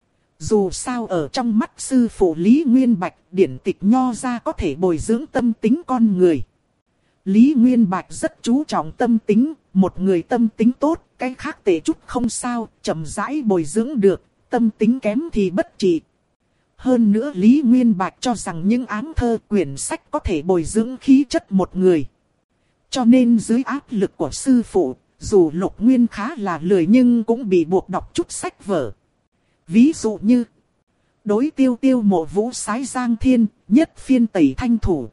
Dù sao ở trong mắt sư phụ Lý Nguyên Bạch, điển tịch nho ra có thể bồi dưỡng tâm tính con người. Lý Nguyên Bạch rất chú trọng tâm tính, một người tâm tính tốt, cái khác tệ chút không sao, chậm rãi bồi dưỡng được, tâm tính kém thì bất trị. Hơn nữa Lý Nguyên Bạch cho rằng những áng thơ quyển sách có thể bồi dưỡng khí chất một người. Cho nên dưới áp lực của sư phụ, dù Lục Nguyên khá là lười nhưng cũng bị buộc đọc chút sách vở. Ví dụ như đối tiêu tiêu mộ vũ sái giang thiên, nhất phiên tẩy thanh thủ.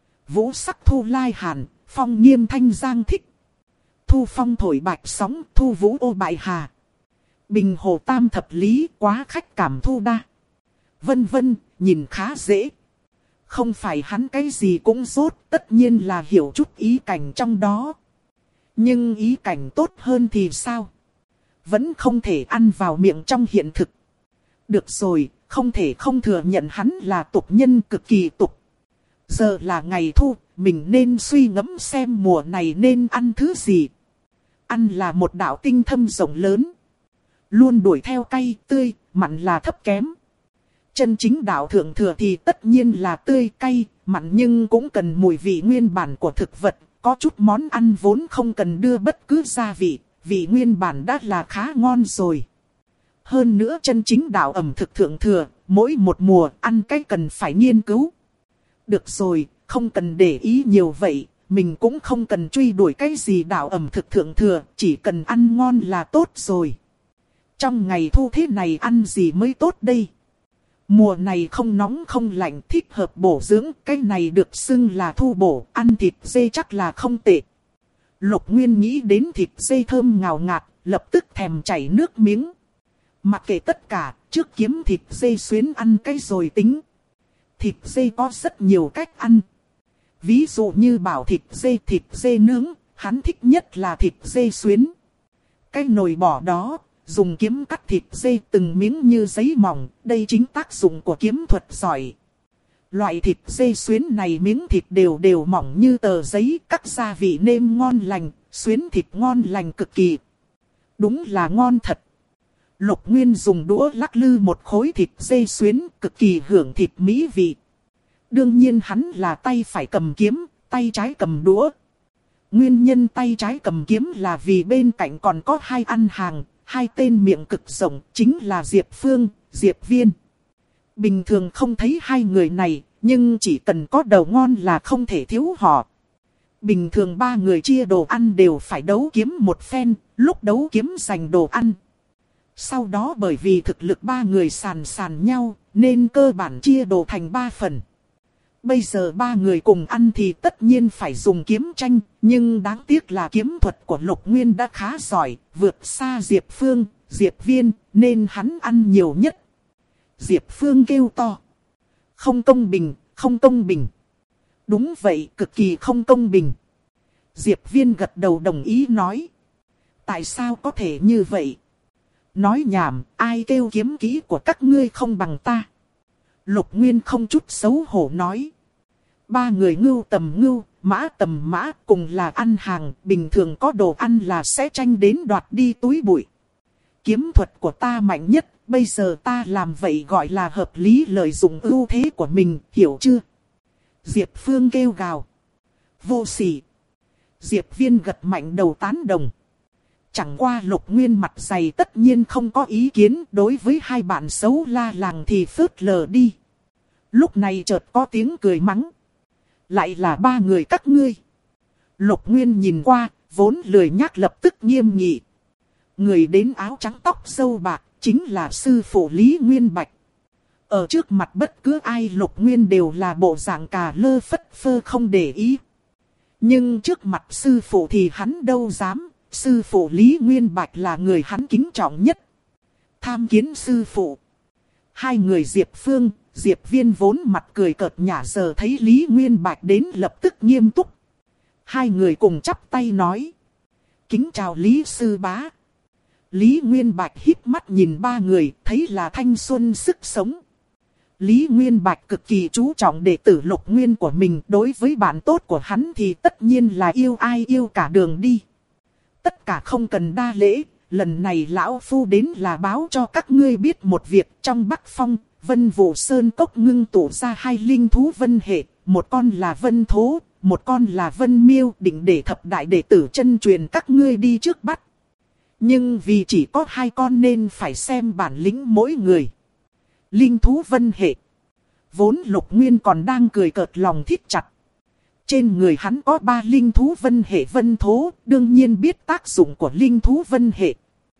Vũ sắc thu lai hàn, phong nghiêm thanh giang thích. Thu phong thổi bạch sóng, thu vũ ô bại hà. Bình hồ tam thập lý, quá khách cảm thu đa. Vân vân, nhìn khá dễ. Không phải hắn cái gì cũng rốt, tất nhiên là hiểu chút ý cảnh trong đó. Nhưng ý cảnh tốt hơn thì sao? Vẫn không thể ăn vào miệng trong hiện thực. Được rồi, không thể không thừa nhận hắn là tục nhân cực kỳ tục. Giờ là ngày thu, mình nên suy ngẫm xem mùa này nên ăn thứ gì. Ăn là một đạo tinh thâm rộng lớn. Luôn đuổi theo cay, tươi, mặn là thấp kém. Chân chính đạo thượng thừa thì tất nhiên là tươi cay, mặn nhưng cũng cần mùi vị nguyên bản của thực vật. Có chút món ăn vốn không cần đưa bất cứ gia vị, vị nguyên bản đã là khá ngon rồi. Hơn nữa chân chính đạo ẩm thực thượng thừa, mỗi một mùa ăn cái cần phải nghiên cứu. Được rồi, không cần để ý nhiều vậy, mình cũng không cần truy đuổi cái gì đạo ẩm thực thượng thừa, chỉ cần ăn ngon là tốt rồi. Trong ngày thu thế này ăn gì mới tốt đây? Mùa này không nóng không lạnh, thích hợp bổ dưỡng, cái này được xưng là thu bổ, ăn thịt dê chắc là không tệ. Lục Nguyên nghĩ đến thịt dê thơm ngào ngạt, lập tức thèm chảy nước miếng. Mặc kệ tất cả, trước kiếm thịt dê xuyến ăn cái rồi tính. Thịt dê có rất nhiều cách ăn. Ví dụ như bảo thịt dê nướng, hắn thích nhất là thịt dê xuyến. Cái nồi bỏ đó, dùng kiếm cắt thịt dê từng miếng như giấy mỏng, đây chính tác dụng của kiếm thuật giỏi. Loại thịt dê xuyến này miếng thịt đều mỏng như tờ giấy, cắt gia vị nêm ngon lành, xuyến thịt ngon lành cực kỳ. Đúng là ngon thật. Lục Nguyên dùng đũa lắc lư một khối thịt dê xuyến, cực kỳ hưởng thịt mỹ vị. Đương nhiên hắn là tay phải cầm kiếm, tay trái cầm đũa. Nguyên nhân tay trái cầm kiếm là vì bên cạnh còn có 2 ăn hàng, 2 tên miệng cực rộng, chính là Diệp Phương, Diệp Viên. Bình thường không thấy 2 người này, nhưng chỉ cần có đầu ngon là không thể thiếu họ. Bình thường 3 người chia đồ ăn đều phải đấu kiếm một phen, lúc đấu kiếm giành đồ ăn. Sau đó bởi vì thực lực ba người sàn sàn nhau, nên cơ bản chia đồ thành 3 phần. Bây giờ ba người cùng ăn thì tất nhiên phải dùng kiếm tranh, nhưng đáng tiếc là kiếm thuật của Lục Nguyên đã khá giỏi, vượt xa Diệp Phương, Diệp Viên, nên hắn ăn nhiều nhất. Diệp Phương kêu to. Không công bình, không công bình. Đúng vậy, cực kỳ không công bình. Diệp Viên gật đầu đồng ý nói. Tại sao có thể như vậy? Nói nhảm, ai kêu kiếm kỹ của các ngươi không bằng ta? Lục Nguyên không chút xấu hổ nói. Ba người ngưu tầm ngưu, mã tầm mã cùng là ăn hàng, bình thường có đồ ăn là sẽ tranh đến đoạt đi túi bụi. Kiếm thuật của ta mạnh nhất, bây giờ ta làm vậy gọi là hợp lý lợi dụng ưu thế của mình, hiểu chưa? Diệp Phương kêu gào. Vô sỉ. Diệp Viên gật mạnh đầu tán đồng. Chẳng qua Lục Nguyên mặt dày tất nhiên không có ý kiến, đối với hai bạn xấu la làng thì phớt lờ đi. Lúc này chợt có tiếng cười mắng. Lại là ba người các ngươi. Lục Nguyên nhìn qua, vốn lười nhác lập tức nghiêm nghị. Người đến áo trắng tóc râu bạc, chính là sư phụ Lý Nguyên Bạch. Ở trước mặt bất cứ ai Lục Nguyên đều là bộ dạng cà lơ phất phơ không để ý. Nhưng trước mặt sư phụ thì hắn đâu dám, sư phụ Lý Nguyên Bạch là người hắn kính trọng nhất. Tham kiến sư phụ. Hai người Diệp Phương, Diệp Viên vốn mặt cười cợt nhả giờ thấy Lý Nguyên Bạch đến lập tức nghiêm túc. Hai người cùng chắp tay nói. Kính chào Lý sư bá. Lý Nguyên Bạch híp mắt nhìn ba người, thấy là thanh xuân sức sống. Lý Nguyên Bạch cực kỳ chú trọng đệ tử Lục Nguyên của mình, đối với bạn tốt của hắn thì tất nhiên là yêu ai yêu cả đường đi. Tất cả không cần đa lễ, lần này lão phu đến là báo cho các ngươi biết một việc. Trong Bắc Phong, Vân Vũ Sơn Cốc ngưng tụ ra hai linh thú vân hệ, một con là Vân Thố, một con là Vân Miêu, định để thập đại đệ tử chân truyền các ngươi đi trước bắt. Nhưng vì chỉ có hai con nên phải xem bản lĩnh mỗi người. Linh thú vân hệ. Vốn Lục Nguyên còn đang cười cợt lòng thít chặt. Trên người hắn có 3 linh thú vân hệ Vân Thố, đương nhiên biết tác dụng của linh thú vân hệ.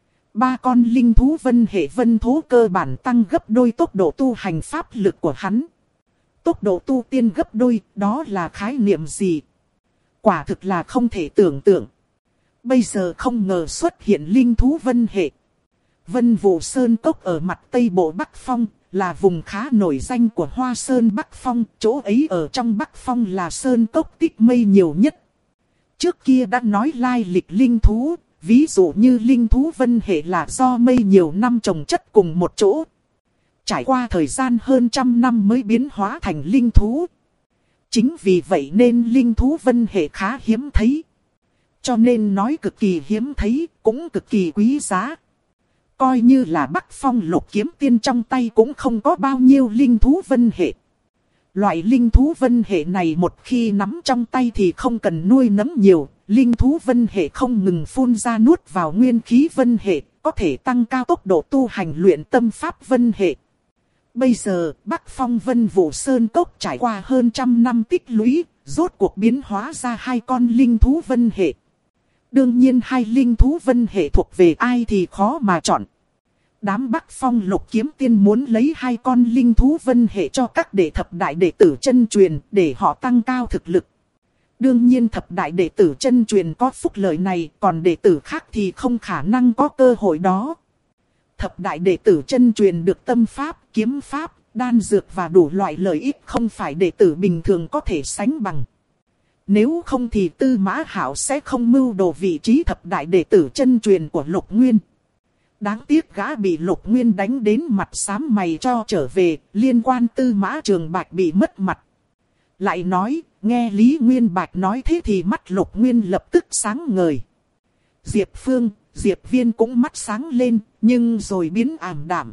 3 con linh thú vân hệ Vân Thố cơ bản tăng gấp đôi tốc độ tu hành pháp lực của hắn. Tốc độ tu tiên gấp đôi, đó là khái niệm gì? Quả thực là không thể tưởng tượng. Bây giờ không ngờ xuất hiện linh thú vân hệ. Vân Vũ Sơn Cốc ở mặt Tây Bộ Bắc Phong, là vùng khá nổi danh của Hoa Sơn Bắc Phong, chỗ ấy ở trong Bắc Phong là Sơn Cốc tích mây nhiều nhất. Trước kia đã nói lai lịch linh thú, ví dụ như linh thú vân hệ là do mây nhiều năm trồng chất cùng một chỗ. Trải qua thời gian hơn 100 năm mới biến hóa thành linh thú. Chính vì vậy nên linh thú vân hệ khá hiếm thấy. Cho nên nói cực kỳ hiếm thấy, cũng cực kỳ quý giá. Coi như là Bắc Phong Lục Kiếm Tiên trong tay cũng không có bao nhiêu linh thú vân hệ. Loại linh thú vân hệ này một khi nắm trong tay thì không cần nuôi nấng nhiều. Linh thú vân hệ không ngừng phun ra nuốt vào nguyên khí vân hệ, có thể tăng cao tốc độ tu hành luyện tâm pháp vân hệ. Bây giờ Bắc Phong Vân Vũ Sơn Cốc trải qua hơn 100 năm tích lũy, rốt cuộc biến hóa ra 2 con linh thú vân hệ. Đương nhiên 2 linh thú vân hệ thuộc về ai thì khó mà chọn. Đám Bắc Phong Lục Kiếm Tiên muốn lấy 2 con linh thú vân hệ cho các đệ thập đại đệ tử chân truyền để họ tăng cao thực lực. Đương nhiên thập đại đệ tử chân truyền có phúc lợi này, còn đệ tử khác thì không khả năng có cơ hội đó. Thập đại đệ tử chân truyền được tâm pháp, kiếm pháp, đan dược và đủ loại lợi ích không phải đệ tử bình thường có thể sánh bằng. Nếu không thì Tư Mã Hạo sẽ không mưu đồ vị trí thập đại đệ tử chân truyền của Lục Nguyên. Đáng tiếc gã bị Lục Nguyên đánh đến mặt xám mày cho trở về, liên quan Tư Mã Trường Bạch bị mất mặt. Lại nói, nghe Lý Nguyên Bạch nói thế thì mắt Lục Nguyên lập tức sáng ngời. Diệp Phương, Diệp Viên cũng mắt sáng lên, nhưng rồi biến ảm đạm.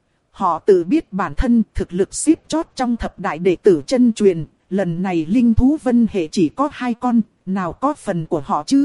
Họ tự biết bản thân thực lực xếp chót trong thập đại đệ tử chân truyền, lần này linh thú vân hệ chỉ có 2 con, nào có phần của họ chứ?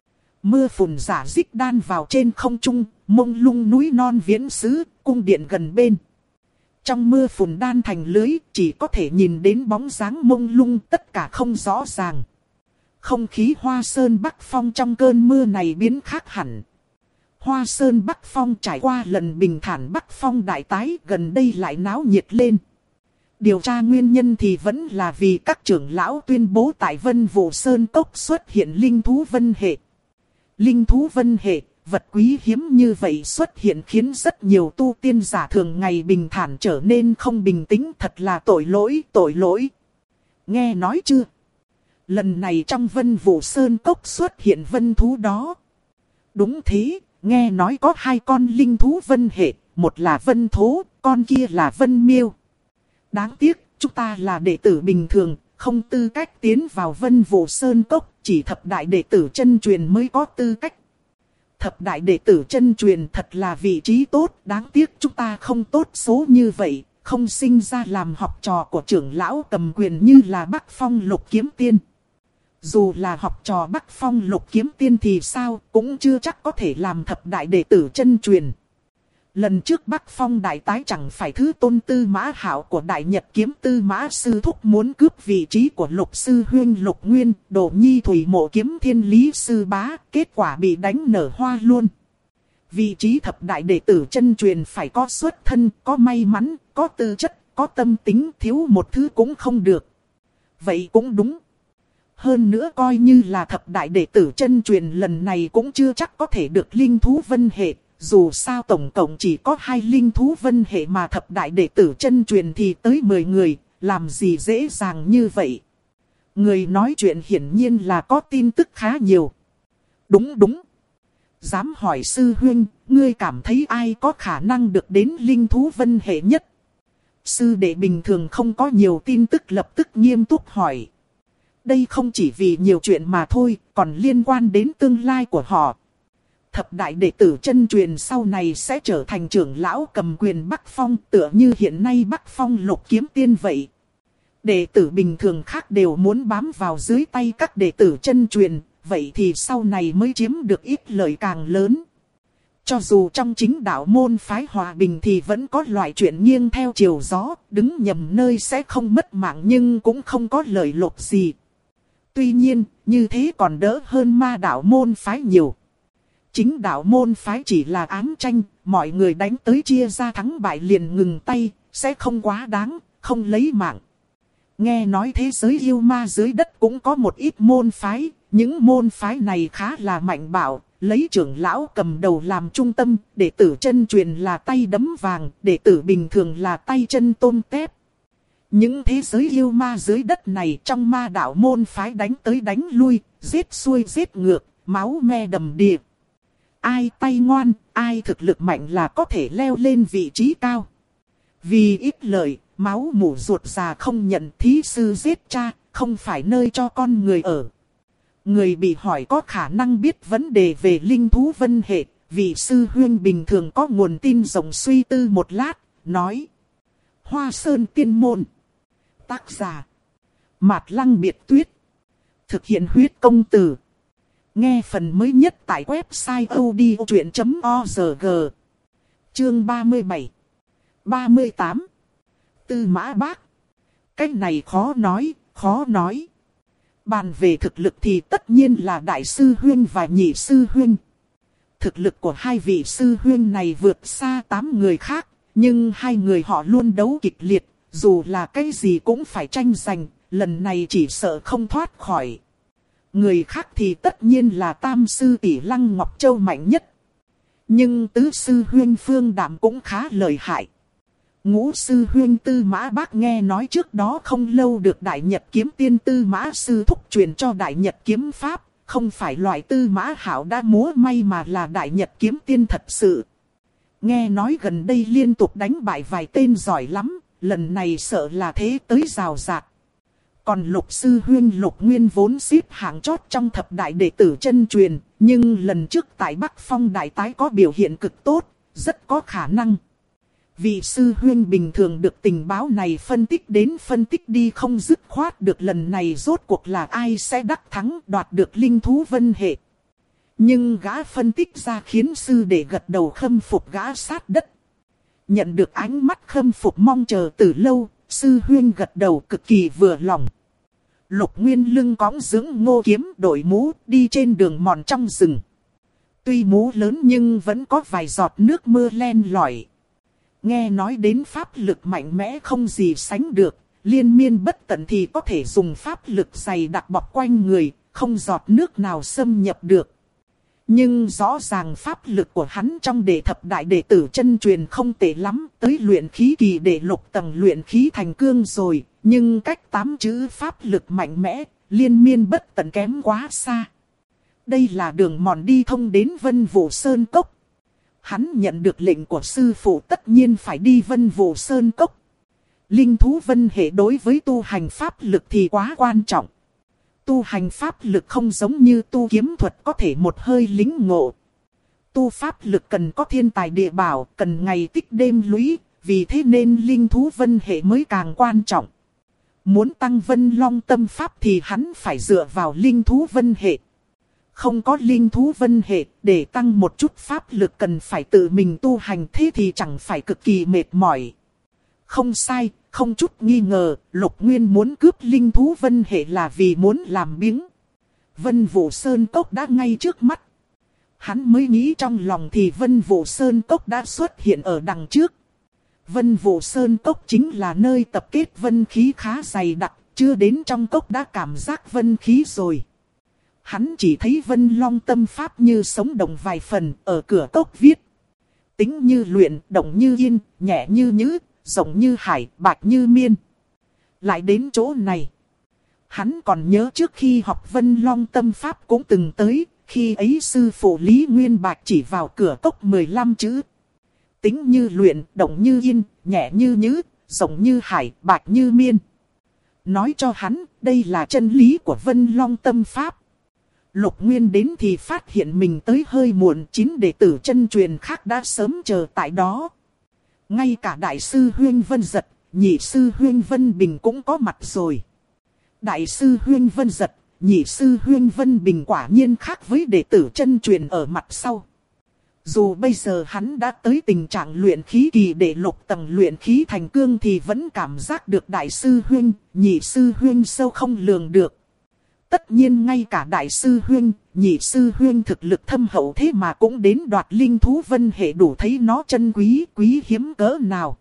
Mưa phùn giả dích đan vào trên không trung, mông lung núi non viễn xứ, cung điện gần bên. Trong mưa phùn đan thành lưới, chỉ có thể nhìn đến bóng dáng mông lung, tất cả không rõ ràng. Không khí Hoa Sơn Bắc Phong trong cơn mưa này biến khác hẳn. Hoa Sơn Bắc Phong trải qua lần bình thản Bắc Phong đại tái, gần đây lại náo nhiệt lên. Điều tra nguyên nhân thì vẫn là vì các trưởng lão tuyên bố tại Vân Vũ Sơn Cốc xuất hiện linh thú vân hệ. Linh thú vân hệ, vật quý hiếm như vậy xuất hiện khiến rất nhiều tu tiên giả thường ngày bình thản trở nên không bình tĩnh, thật là tội lỗi, tội lỗi. Nghe nói chưa? Lần này trong Vân Vũ Sơn Cốc xuất hiện vân thú đó. Đúng thế, nghe nói có 2 con linh thú vân hệ, một là vân thố, con kia là vân miêu. Đáng tiếc, chúng ta là đệ tử bình thường, không tư cách tiến vào Vân Vũ Sơn Cốc, chỉ thập đại đệ tử chân truyền mới có tư cách. Thập đại đệ tử chân truyền thật là vị trí tốt, đáng tiếc chúng ta không tốt số như vậy, không sinh ra làm học trò của trưởng lão cầm quyền như là Bắc Phong Lục Kiếm Tiên. Dù là học trò Bắc Phong Lục Kiếm Tiên thì sao, cũng chưa chắc có thể làm thập đại đệ tử chân truyền. Lần trước Bắc Phong đại tái chẳng phải thứ tôn Tư Mã Hạo của Đại Nhật Kiếm Tư Mã Sư Thúc muốn cướp vị trí của Lục Sư Huyên Lục Nguyên, Đỗ Nhi Thủy Mộ Kiếm Thiên Lý Sư Bá, kết quả bị đánh nở hoa luôn. Vị trí thập đại đệ tử chân truyền phải có xuất thân, có may mắn, có tư chất, có tâm tính, thiếu một thứ cũng không được. Vậy cũng đúng. Hơn nữa coi như là thập đại đệ tử chân truyền lần này cũng chưa chắc có thể được linh thú vân hệ. Dù sao tổng cộng chỉ có 2 linh thú vân hệ mà thập đại đệ tử chân truyền thì tới 10 người, làm gì dễ dàng như vậy. Người nói chuyện hiển nhiên là có tin tức khá nhiều. Đúng đúng. Dám hỏi sư huynh, ngươi cảm thấy ai có khả năng được đến linh thú vân hệ nhất? Sư đệ bình thường không có nhiều tin tức lập tức nghiêm túc hỏi. Đây không chỉ vì nhiều chuyện mà thôi, còn liên quan đến tương lai của họ. Thập đại đệ tử chân truyền sau này sẽ trở thành trưởng lão cầm quyền Bắc Phong, tựa như hiện nay Bắc Phong Lục Kiếm Tiên vậy. Đệ tử bình thường khác đều muốn bám vào dưới tay các đệ tử chân truyền, vậy thì sau này mới chiếm được ít lợi càng lớn. Cho dù trong chính đạo môn phái hòa bình thì vẫn có loại chuyện nghiêng theo chiều gió, đứng nhầm nơi sẽ không mất mạng nhưng cũng không có lợi lộc gì. Tuy nhiên, như thế còn đỡ hơn ma đạo môn phái nhiều. Chính đạo môn phái chỉ là ám tranh, mọi người đánh tới chia ra thắng bại liền ngừng tay, sẽ không quá đáng, không lấy mạng. Nghe nói thế giới yêu ma dưới đất cũng có một ít môn phái, những môn phái này khá là mạnh bạo, lấy trưởng lão cầm đầu làm trung tâm, đệ tử chân truyền là tay đấm vàng, đệ tử bình thường là tay chân tôm tép. Những thế giới yêu ma dưới đất này trong ma đạo môn phái đánh tới đánh lui, giết xuôi giết ngược, máu me đầm đìa. Ai tay ngoan, ai thực lực mạnh là có thể leo lên vị trí cao. Vì ít lợi, máu mủ ruột già không nhận, thí sư giết cha, không phải nơi cho con người ở. Người bị hỏi có khả năng biết vấn đề về linh thú vân hệ, vị sư huyên bình thường có nguồn tin rộng suy tư một lát, nói. Hoa Sơn Tiên Môn. Tác giả. Mạt Lăng Biệt Tuyết. Thực hiện huyết công từ. Nghe phần mới nhất tại website odchuyện.org. Chương 37. 38. Tư Mã Bác. Cái này khó nói, khó nói. Bàn về thực lực thì tất nhiên là đại sư huyên và nhị sư huyên. Thực lực của 2 vị sư huyên này vượt xa 8 người khác, nhưng 2 người họ luôn đấu kịch liệt, dù là cái gì cũng phải tranh giành, lần này chỉ sợ không thoát khỏi. Người khác thì tất nhiên là tam sư tỷ Lăng Ngọc Châu mạnh nhất. Nhưng tứ sư huyên Phương Đạm cũng khá lợi hại. Ngũ sư huyên Tư Mã Bác nghe nói trước đó không lâu được Đại Nhật Kiếm Tiên Tư Mã Sư Thúc truyền cho Đại Nhật Kiếm Pháp. Không phải loại Tư Mã Hạo đã múa may mà là Đại Nhật Kiếm Tiên thật sự. Nghe nói gần đây liên tục đánh bại vài tên giỏi lắm, lần này sợ là thế tới rào rạt. Còn Lục sư huyên Lục Nguyên vốn xếp hạng chót trong thập đại đệ tử chân truyền, nhưng lần trước tại Bắc Phong đại tái có biểu hiện cực tốt, rất có khả năng. Vị sư huyên bình thường được tình báo này phân tích đến phân tích đi không dứt khoát được lần này rốt cuộc là ai sẽ đắc thắng đoạt được linh thú vân hệ. Nhưng gã phân tích ra khiến sư đệ gật đầu khâm phục gã sát đất. Nhận được ánh mắt khâm phục mong chờ từ lâu, sư huyên gật đầu cực kỳ vừa lòng. Lục Nguyên lưng cõng dưỡng ngô kiếm đội mũ đi trên đường mòn trong rừng. Tuy mú lớn nhưng vẫn có vài giọt nước mưa len lỏi. Nghe nói đến pháp lực mạnh mẽ không gì sánh được, liên miên bất tận thì có thể dùng pháp lực dày đặc bọc quanh người, không giọt nước nào xâm nhập được. Nhưng rõ ràng pháp lực của hắn trong đệ thập đại đệ tử chân truyền không tệ lắm, tới luyện khí kỳ đệ lục tầng luyện khí thành cương rồi, nhưng cách 8 chữ pháp lực mạnh mẽ, liên miên bất tận kém quá xa. Đây là đường mòn đi thông đến Vân Vũ Sơn Cốc. Hắn nhận được lệnh của sư phụ tất nhiên phải đi Vân Vũ Sơn Cốc. Linh thú vân hệ đối với tu hành pháp lực thì quá quan trọng. Tu hành pháp lực không giống như tu kiếm thuật có thể một hơi lính ngộ. Tu pháp lực cần có thiên tài địa bảo, cần ngày tích đêm lũy, vì thế nên linh thú vân hệ mới càng quan trọng. Muốn tăng vân long tâm pháp thì hắn phải dựa vào linh thú vân hệ. Không có linh thú vân hệ, để tăng một chút pháp lực cần phải tự mình tu hành, thế thì chẳng phải cực kỳ mệt mỏi. Không sai, không chút nghi ngờ, Lục Nguyên muốn cướp linh thú vân hệ là vì muốn làm biếng. Vân Vũ Sơn Cốc đã ngay trước mắt. Hắn mới nghĩ trong lòng thì Vân Vũ Sơn Cốc đã xuất hiện ở đằng trước. Vân Vũ Sơn Cốc chính là nơi tập kết vân khí khá dày đặc, chưa đến trong cốc đã cảm giác vân khí rồi. Hắn chỉ thấy Vân Long tâm pháp như sống động vài phần, ở cửa cốc viết. Tính như luyện, động như yên, nhẹ như nhứ, rộng như hải, bạch như miên. Lại đến chỗ này. Hắn còn nhớ trước khi học Vân Long tâm pháp cũng từng tới, khi ấy sư phụ Lý Nguyên Bạch chỉ vào cửa cốc 15 chữ. Tính như luyện, động như yên, nhẹ như nhứ, rộng như hải, bạch như miên. Nói cho hắn, đây là chân lý của Vân Long tâm pháp. Lục Nguyên đến thì phát hiện mình tới hơi muộn, 9 đệ tử chân truyền khác đã sớm chờ tại đó. Ngay cả đại sư Huyên Vân Giật, nhị sư Huyên Vân Bình cũng có mặt rồi. Đại sư Huyên Vân Giật, nhị sư Huyên Vân Bình quả nhiên khác với đệ tử chân truyền ở mặt sau. Dù bây giờ hắn đã tới tình trạng luyện khí kỳ đệ lục tầng luyện khí thành cương thì vẫn cảm giác được đại sư Huyên, nhị sư Huyên sâu không lường được. Tất nhiên ngay cả đại sư Huyên, nhị sư Huyên thực lực thâm hậu thế mà cũng đến đoạt linh thú vân hệ, đủ thấy nó chân quý, quý hiếm cỡ nào.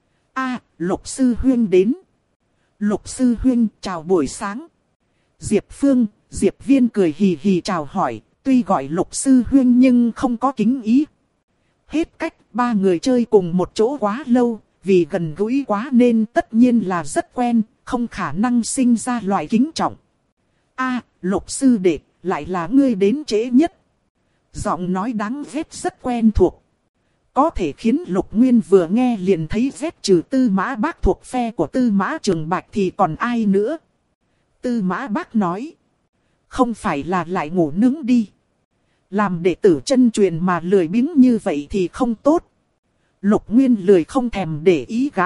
Lục sư Huyên đến. Lục sư Huyên chào buổi sáng. Diệp Phương, Diệp Viên cười hì hì chào hỏi, tuy gọi Lục sư Huyên nhưng không có kính ý. Hết cách, ba người chơi cùng một chỗ quá lâu, vì gần gũi quá nên tất nhiên là rất quen, không khả năng sinh ra loại kính trọng. Lục sư đệ, lại là ngươi đến trễ nhất. Giọng nói đáng ghét rất quen thuộc. Có thể khiến Lục Nguyên vừa nghe liền thấy ghét, trừ Tư Mã Bác thuộc phe của Tư Mã Trường Bạch thì còn ai nữa. Tư Mã Bác nói. Không phải là lại ngủ nướng đi. Làm đệ tử chân truyền mà lười biếng như vậy thì không tốt. Lục Nguyên lười không thèm để ý gã.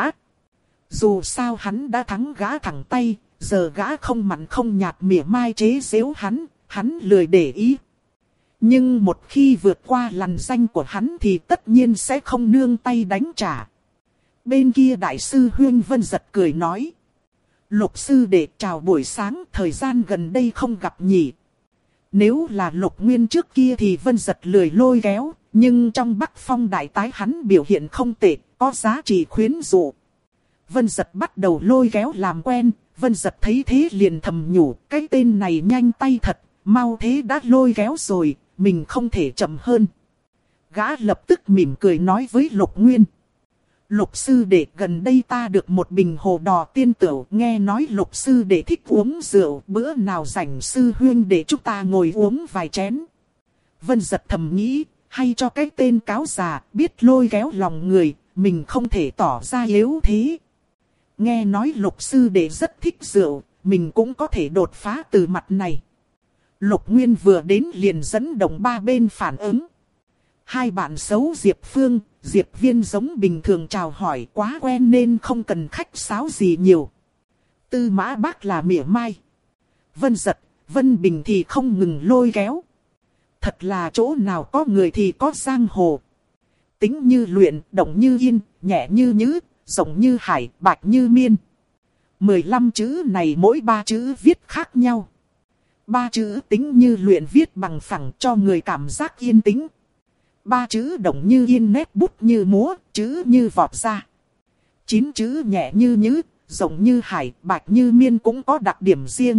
Dù sao hắn đã thắng gã thẳng tay. Giờ gã không mặn không nhạt mỉa mai chế giễu hắn lười để ý. Nhưng một khi vượt qua lằn danh của hắn thì tất nhiên sẽ không nương tay đánh trả. Bên kia đại sư Huyên Vân Giật cười nói. Lục sư đệ chào buổi sáng, thời gian gần đây không gặp nhỉ. Nếu là Lục Nguyên trước kia thì Vân Giật lười lôi kéo, nhưng trong Bắc Phong đại tái hắn biểu hiện không tệ, có giá trị khuyến dụ. Vân Giật bắt đầu lôi kéo làm quen. Vân Giật thấy thế liền thầm nhủ, cái tên này nhanh tay thật, mau thế đã lôi kéo rồi, mình không thể chậm hơn. Gã lập tức mỉm cười nói với Lục Nguyên. Lục sư đệ, gần đây ta được một bình hồ đỏ tiên tửu, nghe nói Lục sư đệ thích uống rượu, bữa nào rảnh sư huyên để chúng ta ngồi uống vài chén. Vân Giật thầm nghĩ, hay cho cái tên cáo già, biết lôi kéo lòng người, mình không thể tỏ ra yếu thế. Nghe nói Lục sư đệ rất thích rượu, mình cũng có thể đột phá từ mặt này. Lục Nguyên vừa đến liền dẫn động ba bên phản ứng. Hai bạn xấu Diệp Phương, Diệp Viên giống bình thường chào hỏi, quá quen nên không cần khách sáo gì nhiều. Tư Mã Bác là mỉa mai. Vân Giật, Vân Bình thì không ngừng lôi kéo. Thật là chỗ nào có người thì có giang hồ. Tính như luyện, động như yên, nhẹ như nhứ, rộng như hải, bạch như miên. 15 chữ này mỗi 3 chữ viết khác nhau. Ba chữ tính như luyện viết bằng phẳng cho người cảm giác yên tĩnh. Ba chữ động như yên nét bút như múa, chữ như vọt ra. 9 chữ nhẹ như nhứ, rộng như hải, bạch như miên cũng có đặc điểm riêng.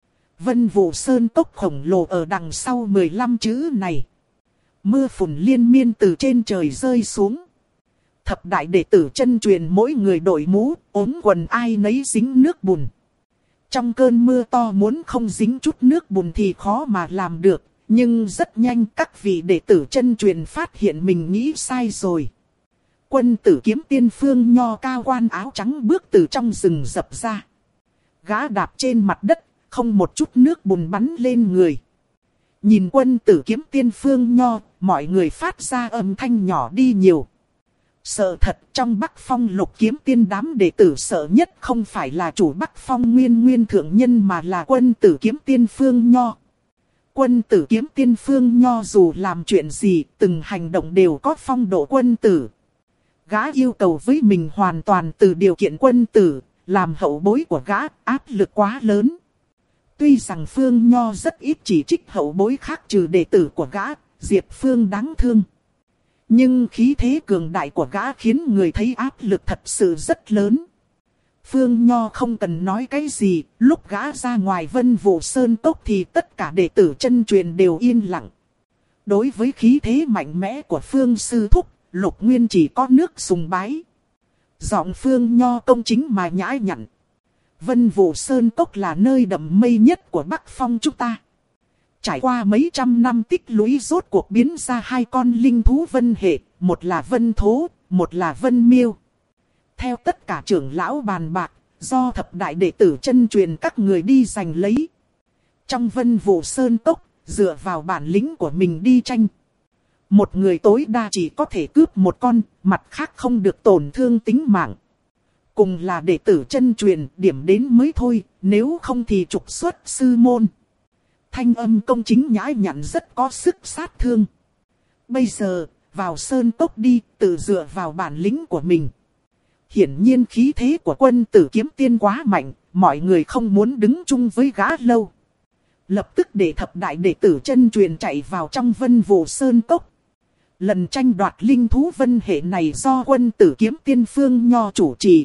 Vân Vũ Sơn cốc khổng lồ ở đằng sau 15 chữ này. Mưa phùn liên miên từ trên trời rơi xuống. Thập đại đệ tử chân truyền mỗi người đội mũ, ốm quần ai nấy dính nước bùn. Trong cơn mưa to muốn không dính chút nước bùn thì khó mà làm được. Nhưng rất nhanh các vị đệ tử chân truyền phát hiện mình nghĩ sai rồi. Quân tử kiếm tiên Phương Nho cao quan áo trắng bước từ trong rừng rập ra. Gã đạp trên mặt đất, không một chút nước bùn bắn lên người. Nhìn quân tử kiếm tiên Phương Nho, mọi người phát ra âm thanh nhỏ đi nhiều. Sợ thật, trong Bắc Phong Lục Kiếm Tiên đám đệ tử sợ nhất không phải là chủ Bắc Phong Nguyên thượng nhân mà là quân tử kiếm tiên Phương Nho. Quân tử kiếm tiên Phương Nho dù làm chuyện gì, từng hành động đều có phong độ quân tử. Gã yêu cầu với mình hoàn toàn từ điều kiện quân tử, làm hậu bối của gã áp lực quá lớn. Tuy rằng Phương Nho rất ít chỉ trích hậu bối khác trừ đệ tử của gã, Diệp Phương đáng thương. Nhưng khí thế cường đại của gã khiến người thấy áp lực thật sự rất lớn. Phương Nho không cần nói cái gì, lúc gã ra ngoài Vân Vũ Sơn cốc thì tất cả đệ tử chân truyền đều yên lặng. Đối với khí thế mạnh mẽ của Phương Sư Thúc, Lục Nguyên chỉ có nước sùng bái. Giọng Phương Nho công chính mà nhã nhặn. Vân Vũ Sơn cốc là nơi đậm mây nhất của Bắc Phong chúng ta. Trải qua mấy trăm năm tích lũy rốt cuộc biến ra 2 con linh thú vân hệ, một là vân thố, một là vân miêu. Theo tất cả trưởng lão bàn bạc, do thập đại đệ tử chân truyền các người đi giành lấy. Trong Vân Vũ Sơn cốc, dựa vào bản lĩnh của mình đi tranh. Một người tối đa chỉ có thể cướp một con, mặt khác không được tổn thương tính mạng. Cùng là đệ tử chân truyền, điểm đến mới thôi, nếu không thì trục xuất sư môn. Thanh âm công chính nhã nhặn rất có sức sát thương. Bây giờ, vào sơn cốc đi, tự dựa vào bản lĩnh của mình. Hiển nhiên khí thế của quân tử kiếm tiên quá mạnh, mọi người không muốn đứng chung với gã lâu. Lập tức để thập đại đệ tử chân truyền chạy vào trong Vân Vũ Sơn cốc. Lần tranh đoạt linh thú vân hệ này do quân tử kiếm tiên Phương Nho chủ trì.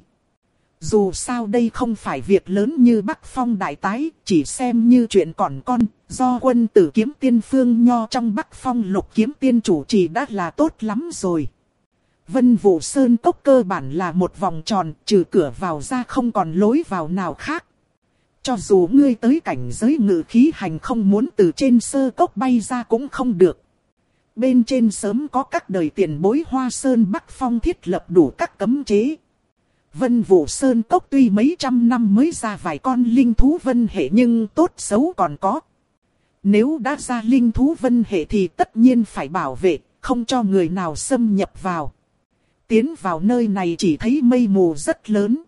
Dù sao đây không phải việc lớn như Bắc Phong đại tái, chỉ xem như chuyện còn con, do quân tử kiếm tiên Phương Nho trong Bắc Phong Lục Kiếm Tiên chủ trì đã là tốt lắm rồi. Vân Vũ Sơn cốc cơ bản là một vòng tròn, trừ cửa vào ra không còn lối vào nào khác. Cho dù ngươi tới cảnh giới ngự khí hành không muốn từ trên sơ cốc bay ra cũng không được. Bên trên sớm có các đời tiền bối Hoa Sơn Bắc Phong thiết lập đủ các cấm chế. Vân Vũ Sơn cốc tuy mấy trăm năm mới ra vài con linh thú vân hệ nhưng tốt xấu còn có. Nếu đã ra linh thú vân hệ thì tất nhiên phải bảo vệ, không cho người nào xâm nhập vào. Tiến vào nơi này chỉ thấy mây mù rất lớn.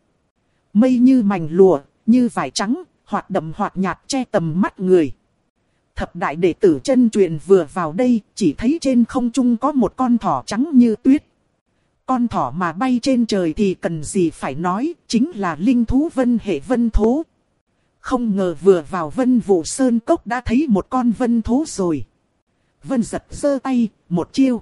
Mây như mảnh lụa, như vải trắng, hoặc đậm hoặc nhạt che tầm mắt người. Thập đại đệ tử chân truyền vừa vào đây, chỉ thấy trên không trung có một con thỏ trắng như tuyết. Con thỏ mà bay trên trời thì cần gì phải nói, chính là linh thú vân hệ vân thố. Không ngờ vừa vào Vân Vũ Sơn cốc đã thấy một con vân thố rồi. Vân giật giơ tay, một chiêu.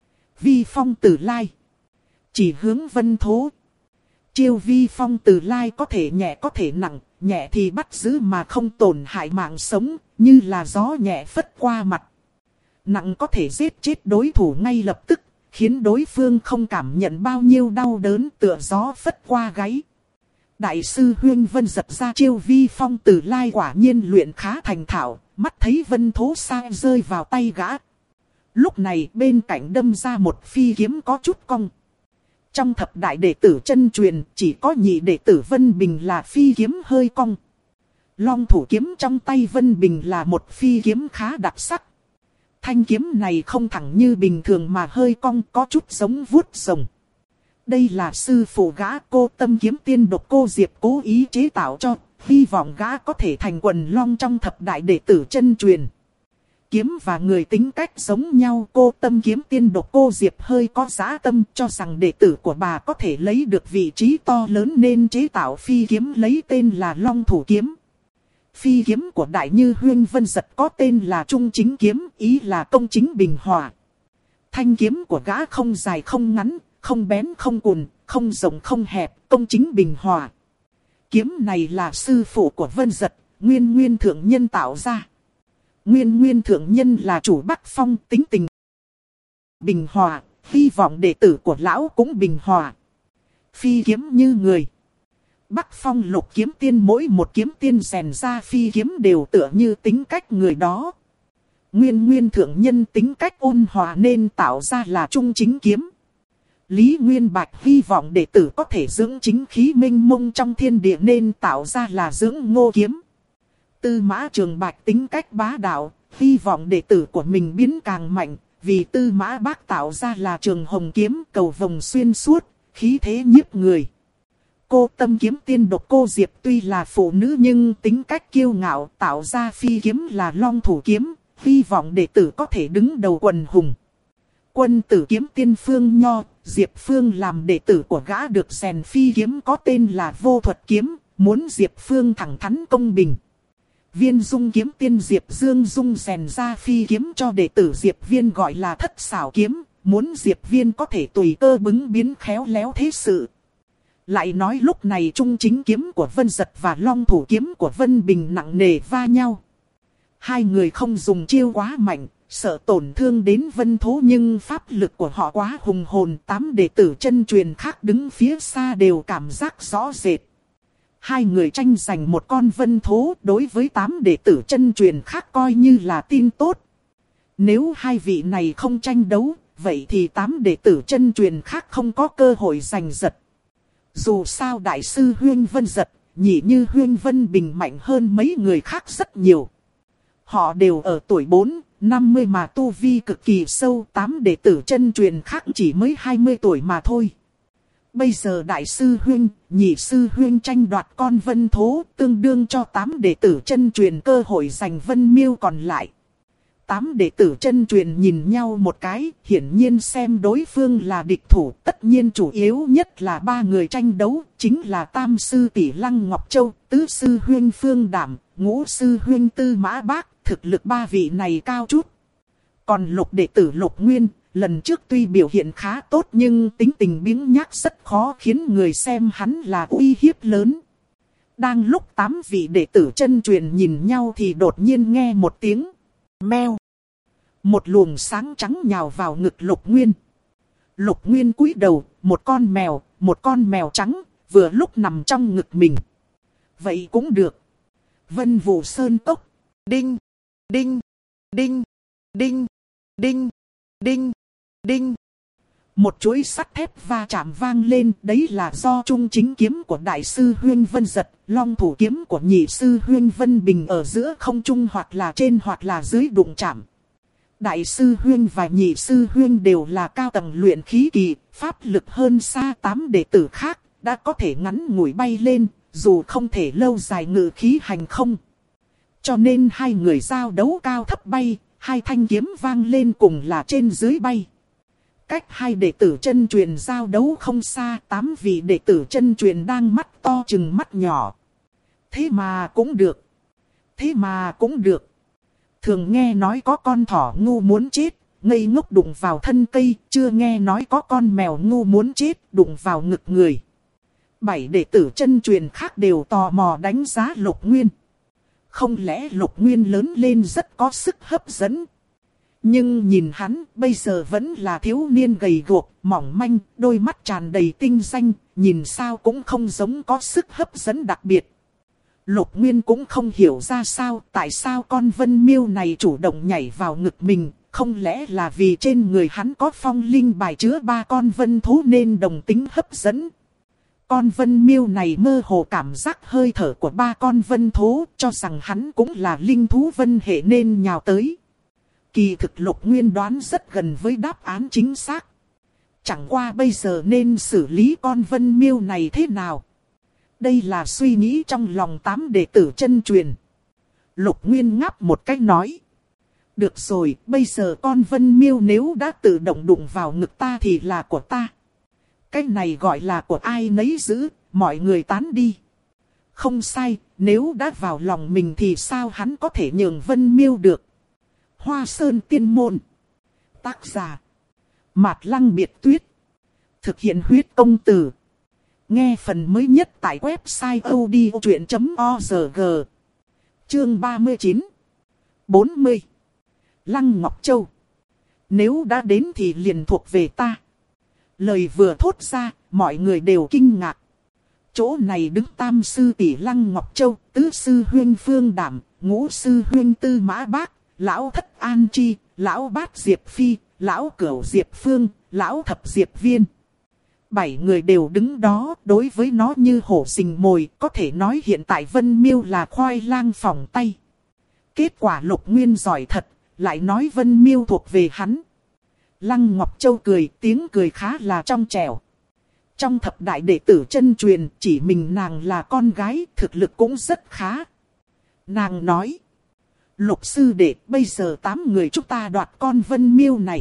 Vi phong tử lai. Chỉ hướng vân thố. Chiêu vi phong tử lai có thể nhẹ có thể nặng, nhẹ thì bắt giữ mà không tổn hại mạng sống, như là gió nhẹ phất qua mặt. Nặng có thể giết chết đối thủ ngay lập tức, khiến đối phương không cảm nhận bao nhiêu đau đớn tựa gió phất qua gáy. Đại sư Huyên Vân giật ra chiêu vi phong tử lai quả nhiên luyện khá thành thạo, mắt thấy vân thố sai rơi vào tay gã. Lúc này bên cạnh đâm ra một phi kiếm có chút cong. Trong thập đại đệ tử chân truyền chỉ có nhị đệ tử Vân Bình là phi kiếm hơi cong. Long thủ kiếm trong tay Vân Bình là một phi kiếm khá đặc sắc. Thanh kiếm này không thẳng như bình thường mà hơi cong có chút giống vuốt rồng. Đây là sư phụ gã Cô Tâm Kiếm Tiên Độc Cô Diệp cố ý chế tạo cho, hy vọng gã có thể thành quần long trong thập đại đệ tử chân truyền. Kiếm và người tính cách giống nhau, Cô Tâm Kiếm Tiên Độc Cô Diệp hơi có dã tâm cho rằng đệ tử của bà có thể lấy được vị trí to lớn nên chế tạo phi kiếm lấy tên là Long Thủ Kiếm. Phi kiếm của Đại Như Huyên Vân Giật có tên là Trung Chính Kiếm, ý là công chính bình hòa. Thanh kiếm của gã không dài không ngắn, không bén không cùn, không rộng không hẹp, công chính bình hòa. Kiếm này là sư phụ của Vân Giật, Nguyên Nguyên Thượng Nhân tạo ra. Nguyên Nguyên Thượng Nhân là chủ Bắc Phong, tính tình bình hòa, hy vọng đệ tử của lão cũng bình hòa. Phi kiếm như người. Bắc Phong Lục Kiếm Tiên mỗi một kiếm tiên rèn ra phi kiếm đều tựa như tính cách người đó. Nguyên Nguyên Thượng Nhân tính cách ôn hòa nên tạo ra là Trung Chính Kiếm. Lý Nguyên Bạch hy vọng đệ tử có thể dưỡng chính khí minh mông trong thiên địa nên tạo ra là dưỡng Ngô Kiếm. Tư Mã Trường Bạch tính cách bá đạo, hy vọng đệ tử của mình biến càng mạnh, vì Tư Mã Bác tạo ra là Trường Hồng Kiếm, cầu vồng xuyên suốt, khí thế nhiếp người. Cô Tâm Kiếm Tiên Độc Cô Diệp tuy là phụ nữ nhưng tính cách kiêu ngạo, tạo ra phi kiếm là Long Thủ Kiếm, hy vọng đệ tử có thể đứng đầu quần hùng. Quân Tử Kiếm Tiên Phương Nho, Diệp Phương làm đệ tử của gã được rèn phi kiếm có tên là Vô Thuật Kiếm, muốn Diệp Phương thẳng thắn công bình. Viên Dung Kiếm Tiên Diệp Dương Dung rèn ra phi kiếm cho đệ tử Diệp Viên gọi là Thất Xảo Kiếm, muốn Diệp Viên có thể tùy cơ bứng biến khéo léo thế sự. Lại nói lúc này Trung Chính Kiếm của Vân Giật và Long Thủ Kiếm của Vân Bình nặng nề va nhau. Hai người không dùng chiêu quá mạnh, sợ tổn thương đến Vân Thố nhưng pháp lực của họ quá hùng hồn. 8 đệ tử chân truyền khác đứng phía xa đều cảm giác rõ rệt. Hai người tranh giành một con Vân Thố đối với 8 đệ tử chân truyền khác coi như là tin tốt. Nếu hai vị này không tranh đấu, vậy thì 8 đệ tử chân truyền khác không có cơ hội giành giật. Dù sao Đại sư Huyên Vân Giật, Nhị Như Huyên Vân Bình mạnh hơn mấy người khác rất nhiều. Họ đều ở tuổi 4-50 mà tu vi cực kỳ sâu, 8 đệ tử chân truyền khác chỉ mới 20 tuổi mà thôi. Bây giờ Đại sư Huyên, Nhị sư Huyên tranh đoạt con Vân Thố, tương đương cho 8 đệ tử chân truyền cơ hội giành Vân Miêu còn lại. 8 đệ tử chân truyền nhìn nhau một cái, hiển nhiên xem đối phương là địch thủ, tất nhiên chủ yếu nhất là 3 người tranh đấu, chính là Tam sư tỷ Lăng Ngọc Châu, Tứ sư Huyên Phương Đảm, Ngũ sư Huyên Tư Mã Bác, thực lực 3 vị này cao chút. Còn Lục đệ tử Lục Nguyên, lần trước tuy biểu hiện khá tốt nhưng tính tình biếng nhác rất khó khiến người xem hắn là uy hiếp lớn. Đang lúc 8 vị đệ tử chân truyền nhìn nhau thì đột nhiên nghe một tiếng meo. Một luồng sáng trắng nhào vào ngực Lục Nguyên. Lục Nguyên cúi đầu, một con mèo trắng, vừa lúc nằm trong ngực mình. Vậy cũng được. Vân Vũ Sơn Cốc. Đinh, đinh, đinh, đinh, đinh, đinh, đinh. Một chuỗi sắt thép va chạm vang lên, đấy là do Trung Chính Kiếm của Đại sư Huyên Vân Giật, Long Thủ Kiếm của Nhị sư Huyên Vân Bình ở giữa không trung hoặc là trên hoặc là dưới đụng chạm. Đại sư Huyên và Nhị sư Huyên đều là cao tầng luyện khí kỳ, pháp lực hơn xa 8 đệ tử khác, đã có thể ngắn ngủi bay lên, dù không thể lâu dài ngự khí hành không. Cho nên hai người giao đấu cao thấp bay, hai thanh kiếm vang lên cùng là trên dưới bay. Cách hai đệ tử chân truyền giao đấu không xa, 8 vị đệ tử chân truyền đang mắt to chừng mắt nhỏ. Thế mà cũng được. Thế mà cũng được. Thường nghe nói có con thỏ ngu muốn chết, ngây ngốc đụng vào thân cây, chưa nghe nói có con mèo ngu muốn chết, đụng vào ngực người. 7 đệ tử chân truyền khác đều tò mò đánh giá Lục Nguyên. Không lẽ Lục Nguyên lớn lên rất có sức hấp dẫn? Nhưng nhìn hắn bây giờ vẫn là thiếu niên gầy guộc, mỏng manh, đôi mắt tràn đầy tinh danh, nhìn sao cũng không giống có sức hấp dẫn đặc biệt. Lục Nguyên cũng không hiểu ra sao, tại sao con Vân Miêu này chủ động nhảy vào ngực mình, không lẽ là vì trên người hắn có phong linh bài chứa 3 con Vân Thú nên đồng tính hấp dẫn. Con Vân Miêu này mơ hồ cảm giác hơi thở của 3 con Vân Thú, cho rằng hắn cũng là linh thú vân hệ nên nhào tới. Kỳ thực Lục Nguyên đoán rất gần với đáp án chính xác. Chẳng qua bây giờ nên xử lý con Vân Miêu này thế nào? Đây là suy nghĩ trong lòng 8 đệ tử chân truyền. Lục Nguyên ngáp một cách nói. Được rồi, bây giờ con Vân Miêu nếu đã tự động đụng vào ngực ta thì là của ta. Cái này gọi là của ai nấy giữ, mọi người tán đi. Không sai, nếu đã vào lòng mình thì sao hắn có thể nhường Vân Miêu được. Hoa Sơn Tiên Môn. Tác giả. Mạt Lăng Biệt Tuyết. Thực hiện huyết công từ. Nghe phần mới nhất tại website odchuyện.org. Chương 39. 40. Lăng Ngọc Châu. Nếu đã đến thì liền thuộc về ta. Lời vừa thốt ra, mọi người đều kinh ngạc. Chỗ này đứng tam sư tỷ Lăng Ngọc Châu, tứ sư huynh Phương Đảm, ngũ sư huynh Tư Mã Bác, lão thất An Chi, lão bát Diệp Phi, lão cửu Diệp Phương, lão thập Diệp Viên. 7 người đều đứng đó, đối với nó như hổ sình mồi, có thể nói hiện tại Vân Miêu là khoai lang phỏng tay. Kết quả Lục Nguyên giỏi thật, lại nói Vân Miêu thuộc về hắn. Lăng Ngọc Châu cười, tiếng cười khá là trong trẻo. Trong thập đại đệ tử chân truyền, chỉ mình nàng là con gái, thực lực cũng rất khá. Nàng nói, Lục sư đệ, bây giờ 8 người chúng ta đoạt con Vân Miêu này.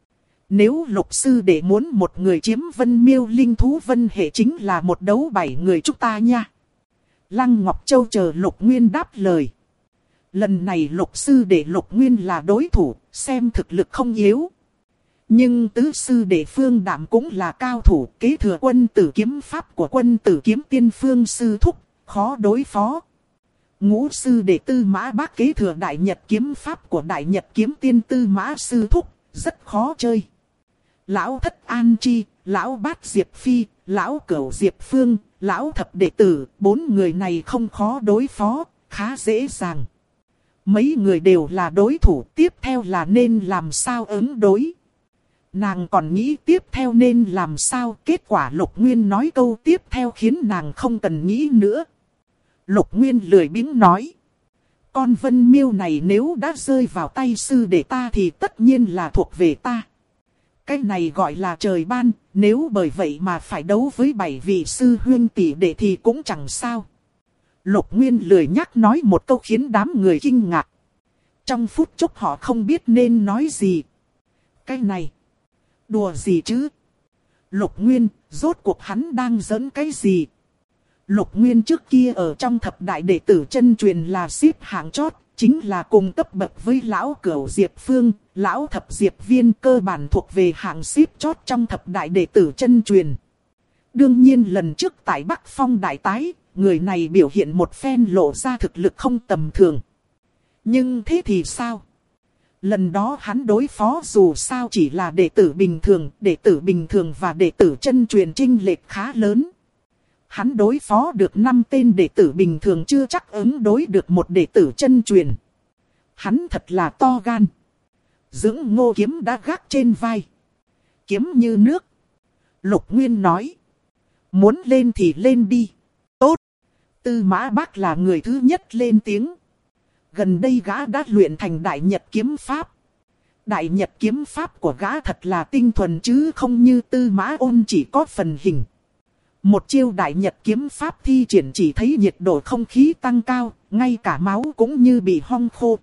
Nếu Lục sư đệ muốn một người chiếm Vân Miêu linh thú Vân hệ chính là một đấu 7 người chúng ta nha. Lăng Ngọc Châu chờ Lục Nguyên đáp lời. Lần này Lục sư đệ Lục Nguyên là đối thủ, xem thực lực không yếu. Nhưng tứ sư đệ Phương Đảm cũng là cao thủ, kế thừa quân tử kiếm pháp của quân tử kiếm tiên Phương sư thúc, khó đối phó. Ngũ sư đệ Tư Mã Bác kế thừa đại nhật kiếm pháp của đại nhật kiếm tiên Tư Mã sư thúc, rất khó chơi. Lão thất An Chi, lão bát Diệp Phi, lão cửu Diệp Phương, lão thập đệ tử, 4 người này không khó đối phó, khá dễ dàng. Mấy người đều là đối thủ, tiếp theo là nên làm sao ứng đối. Nàng còn nghĩ tiếp theo nên làm sao, kết quả Lục Nguyên nói câu tiếp theo khiến nàng không cần nghĩ nữa. Lục Nguyên lười biếng nói. Con Vân Miêu này nếu đã rơi vào tay sư đệ ta thì tất nhiên là thuộc về ta. Cái này gọi là trời ban, nếu bởi vậy mà phải đấu với 7 vị sư huynh tỷ đệ thì cũng chẳng sao. Lục Nguyên lười nhắc nói một câu khiến đám người kinh ngạc. Trong phút chốc họ không biết nên nói gì. Cái này, đùa gì chứ? Lục Nguyên, rốt cuộc hắn đang giỡn cái gì? Lục Nguyên trước kia ở trong thập đại đệ tử chân truyền là xếp hạng chót, chính là cùng cấp bậc với lão cửu Diệp Phương, lão thập Diệp Viên, cơ bản thuộc về hạng xếp chót trong thập đại đệ tử chân truyền. Đương nhiên lần trước tại Bắc Phong đại tái, người này biểu hiện một phen lộ ra thực lực không tầm thường. Nhưng thế thì sao? Lần đó hắn đối phó dù sao chỉ là đệ tử bình thường và đệ tử chân truyền chênh lệch khá lớn. Hắn đối phó được 5 tên đệ tử bình thường chưa chắc ứng đối được một đệ tử chân truyền. Hắn thật là to gan. Dưỡng Ngô kiếm đã gác trên vai. Kiếm như nước. Lục Nguyên nói. Muốn lên thì lên đi. Tốt. Tư Mã Bác là người thứ nhất lên tiếng. Gần đây gã đã luyện thành đại nhật kiếm pháp. Đại nhật kiếm pháp của gã thật là tinh thuần chứ không như Tư Mã Ôn chỉ có phần hình. Một chiêu đại nhật kiếm pháp thi triển chỉ thấy nhiệt độ không khí tăng cao, ngay cả máu cũng như bị hong khô.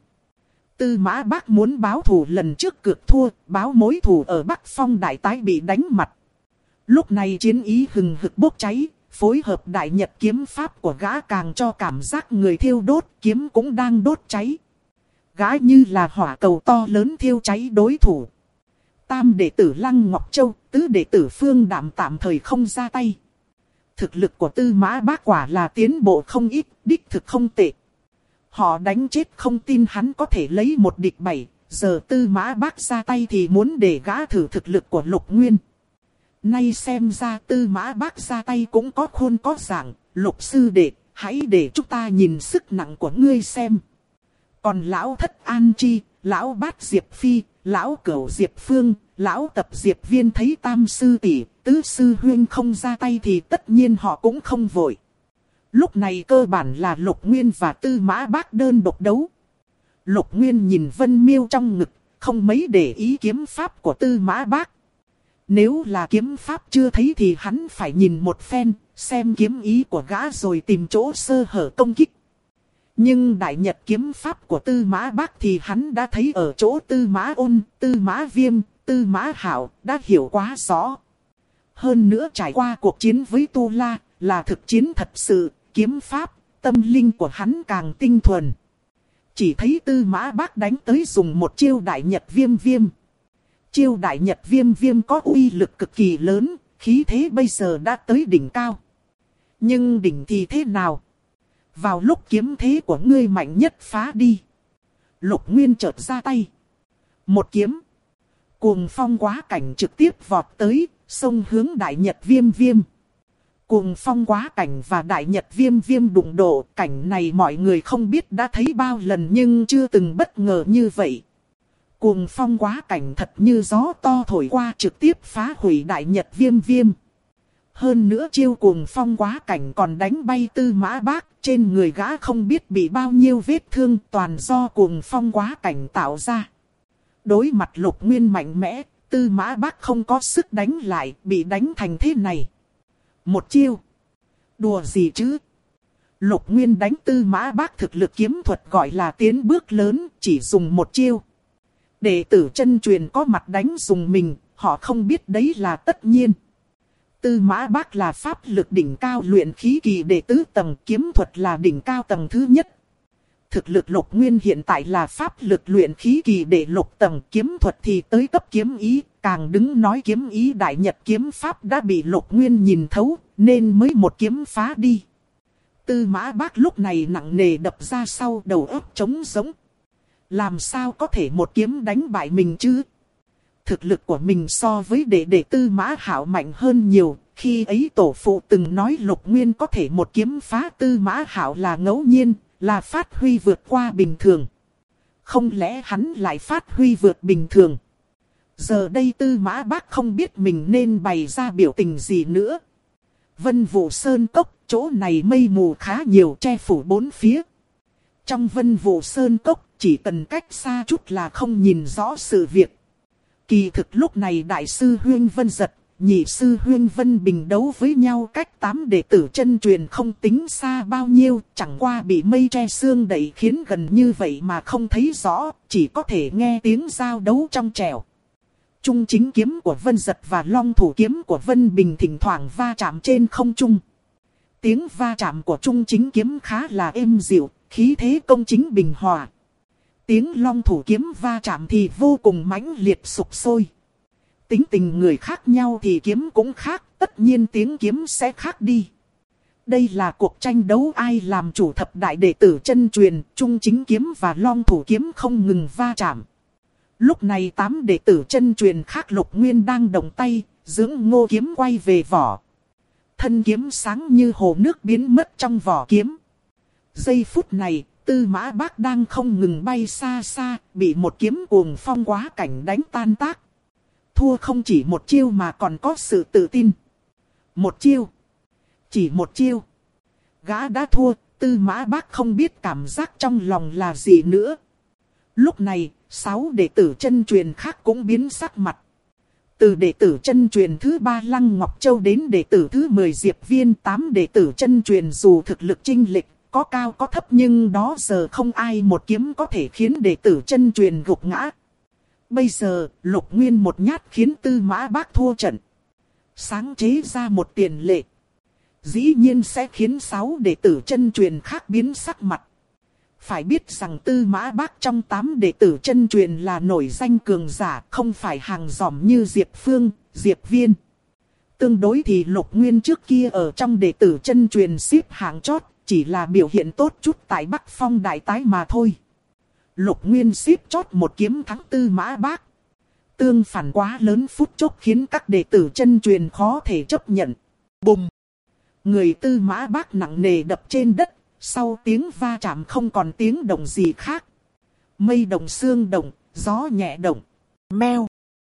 Tư Mã Bác muốn báo thù lần trước cược thua, báo mối thù ở Bắc Phong đại tái bị đánh mặt. Lúc này chiến ý hừng hực bốc cháy, phối hợp đại nhật kiếm pháp của gã càng cho cảm giác người thiêu đốt, kiếm cũng đang đốt cháy. Gã như là hỏa cầu to lớn thiêu cháy đối thủ. Tam đệ tử Lăng Ngọc Châu, tứ đệ tử Phương Đảm tạm thời không ra tay. Thực lực của Tư Mã Bác quả là tiến bộ không ít, đích thực không tệ. Họ đánh chết không tin hắn có thể lấy 1 địch 7, giờ Tư Mã Bác ra tay thì muốn để gã thử thực lực của Lục Nguyên. Nay xem ra Tư Mã Bác ra tay cũng có khuôn có dạng, Lục sư đệ, hãy để chúng ta nhìn sức nặng của ngươi xem. Còn lão thất An Chi, lão bát Diệp Phi, lão cửu Diệp Phương, lão tập Diệp Viên thấy tam sư tỷ, tứ sư huynh không ra tay thì tất nhiên họ cũng không vội. Lúc này cơ bản là Lục Nguyên và Tư Mã Bác đơn độc đấu. Lục Nguyên nhìn Vân Miêu trong ngực, không mấy để ý kiếm pháp của Tư Mã Bác. Nếu là kiếm pháp chưa thấy thì hắn phải nhìn một phen, xem kiếm ý của gã rồi tìm chỗ sơ hở công kích. Nhưng đại nhật kiếm pháp của Tư Mã Bác thì hắn đã thấy ở chỗ Tư Mã Ôn, Tư Mã Viêm, Tư Mã Hạo, đã hiểu quá rõ. Hơn nữa trải qua cuộc chiến với Tu La, là thực chiến thật sự, kiếm pháp, tâm linh của hắn càng tinh thuần. Chỉ thấy Tư Mã Bác đánh tới dùng một chiêu đại nhật viêm viêm. Chiêu đại nhật viêm viêm có uy lực cực kỳ lớn, khí thế bây giờ đã tới đỉnh cao. Nhưng đỉnh thì thế nào? Vào lúc kiếm thế của ngươi mạnh nhất phá đi. Lục Nguyên chợt ra tay. Một kiếm. Cuồng phong quá cảnh trực tiếp vọt tới, xông hướng đại nhật viêm viêm. Cuồng phong quá cảnh và đại nhật viêm viêm đụng độ, cảnh này mọi người không biết đã thấy bao lần nhưng chưa từng bất ngờ như vậy. Cuồng phong quá cảnh thật như gió to thổi qua trực tiếp phá hủy đại nhật viêm viêm. Hơn nữa chiêu cuồng phong quá cảnh còn đánh bay Tư Mã Bác, trên người gã không biết bị bao nhiêu vết thương toàn do cuồng phong quá cảnh tạo ra. Đối mặt Lục Nguyên mạnh mẽ, Tư Mã Bác không có sức đánh lại, bị đánh thành thế này. Một chiêu. Đùa gì chứ? Lục Nguyên đánh Tư Mã Bác thực lực kiếm thuật gọi là tiến bước lớn, chỉ dùng một chiêu. Đệ tử chân truyền có mặt đánh dùng mình, họ không biết đấy là tất nhiên. Tư Mã Bác là pháp lực đỉnh cao luyện khí kỳ đệ tứ tầng, kiếm thuật là đỉnh cao tầng thứ nhất. Thực lực Lục Nguyên hiện tại là pháp lực luyện khí kỳ đệ lục tầng, kiếm thuật thì tới cấp kiếm ý, càng đứng nói kiếm ý đại nhật kiếm pháp đã bị Lục Nguyên nhìn thấu, nên mới một kiếm phá đi. Tư Mã Bác lúc này nặng nề đập ra sau, đầu óc trống rỗng. Làm sao có thể một kiếm đánh bại mình chứ? Thực lực của mình so với đệ Tư Mã Hạo mạnh hơn nhiều. Khi ấy tổ phụ từng nói Lục Nguyên có thể một kiếm phá Tư Mã Hạo là ngẫu nhiên, là phát huy vượt qua bình thường. Không lẽ hắn lại phát huy vượt bình thường? Giờ đây Tư Mã Bác không biết mình nên bày ra biểu tình gì nữa. Vân Vũ Sơn Cốc, chỗ này mây mù khá nhiều che phủ bốn phía. Trong Vân Vũ Sơn Cốc, chỉ cần cách xa chút là không nhìn rõ sự việc. Kỳ thực lúc này Đại sư Huyên Vân Giật, Nhị sư Huyên Vân Bình đấu với nhau cách 8 đệ tử chân truyền không tính xa bao nhiêu, chẳng qua bị mây che sương đẩy khiến gần như vậy mà không thấy rõ, chỉ có thể nghe tiếng giao đấu trong trẻo. Trung chính kiếm của Vân Giật và long thủ kiếm của Vân Bình thỉnh thoảng va chạm trên không trung. Tiếng va chạm của trung chính kiếm khá là êm dịu, khí thế công chính bình hòa. Tiếng long thủ kiếm va chạm thì vô cùng mãnh liệt sục sôi. Tính tình người khác nhau thì kiếm cũng khác, tất nhiên tiếng kiếm sẽ khác đi. Đây là cuộc tranh đấu ai làm chủ thập đại đệ tử chân truyền, trung chính kiếm và long thủ kiếm không ngừng va chạm. Lúc này 8 đệ tử chân truyền khác Lục Nguyên đang động tay, dưỡng ngô kiếm quay về vỏ. Thân kiếm sáng như hồ nước biến mất trong vỏ kiếm. Giây phút này, Tư Mã Bác đang không ngừng bay xa xa, bị một kiếm cuồng phong quá cảnh đánh tan tác. Thua không chỉ một chiêu mà còn có sự tự tin. Một chiêu. Chỉ một chiêu. Gã đã thua, Tư Mã Bác không biết cảm giác trong lòng là gì nữa. Lúc này, 6 đệ tử chân truyền khác cũng biến sắc mặt. Từ đệ tử chân truyền thứ 3 Lăng Ngọc Châu đến đệ tử thứ 10 Diệp Viên, 8 đệ tử chân truyền dù thực lực chênh lệch có cao có thấp nhưng đó giờ không ai một kiếm có thể khiến đệ tử chân truyền gục ngã. Bây giờ, Lục Nguyên một nhát khiến Tư Mã Bác thua trận. Sáng chế ra một tiền lệ. Dĩ nhiên sẽ khiến 6 đệ tử chân truyền khác biến sắc mặt. Phải biết rằng Tư Mã Bác trong 8 đệ tử chân truyền là nổi danh cường giả, không phải hàng giòm như Diệp Phương, Diệp Viên. Tương đối thì Lục Nguyên trước kia ở trong đệ tử chân truyền xếp hạng chót, chỉ là biểu hiện tốt chút tại Bắc Phong đại tái mà thôi. Lục Nguyên xếp chót một kiếm thắng Tư Mã Bác. Tương phản quá lớn phút chốc khiến các đệ tử chân truyền khó thể chấp nhận. Bùng! Người Tư Mã Bác nặng nề đập trên đất, sau tiếng va chạm không còn tiếng động gì khác. Mây động sương động, gió nhẹ động. Meo!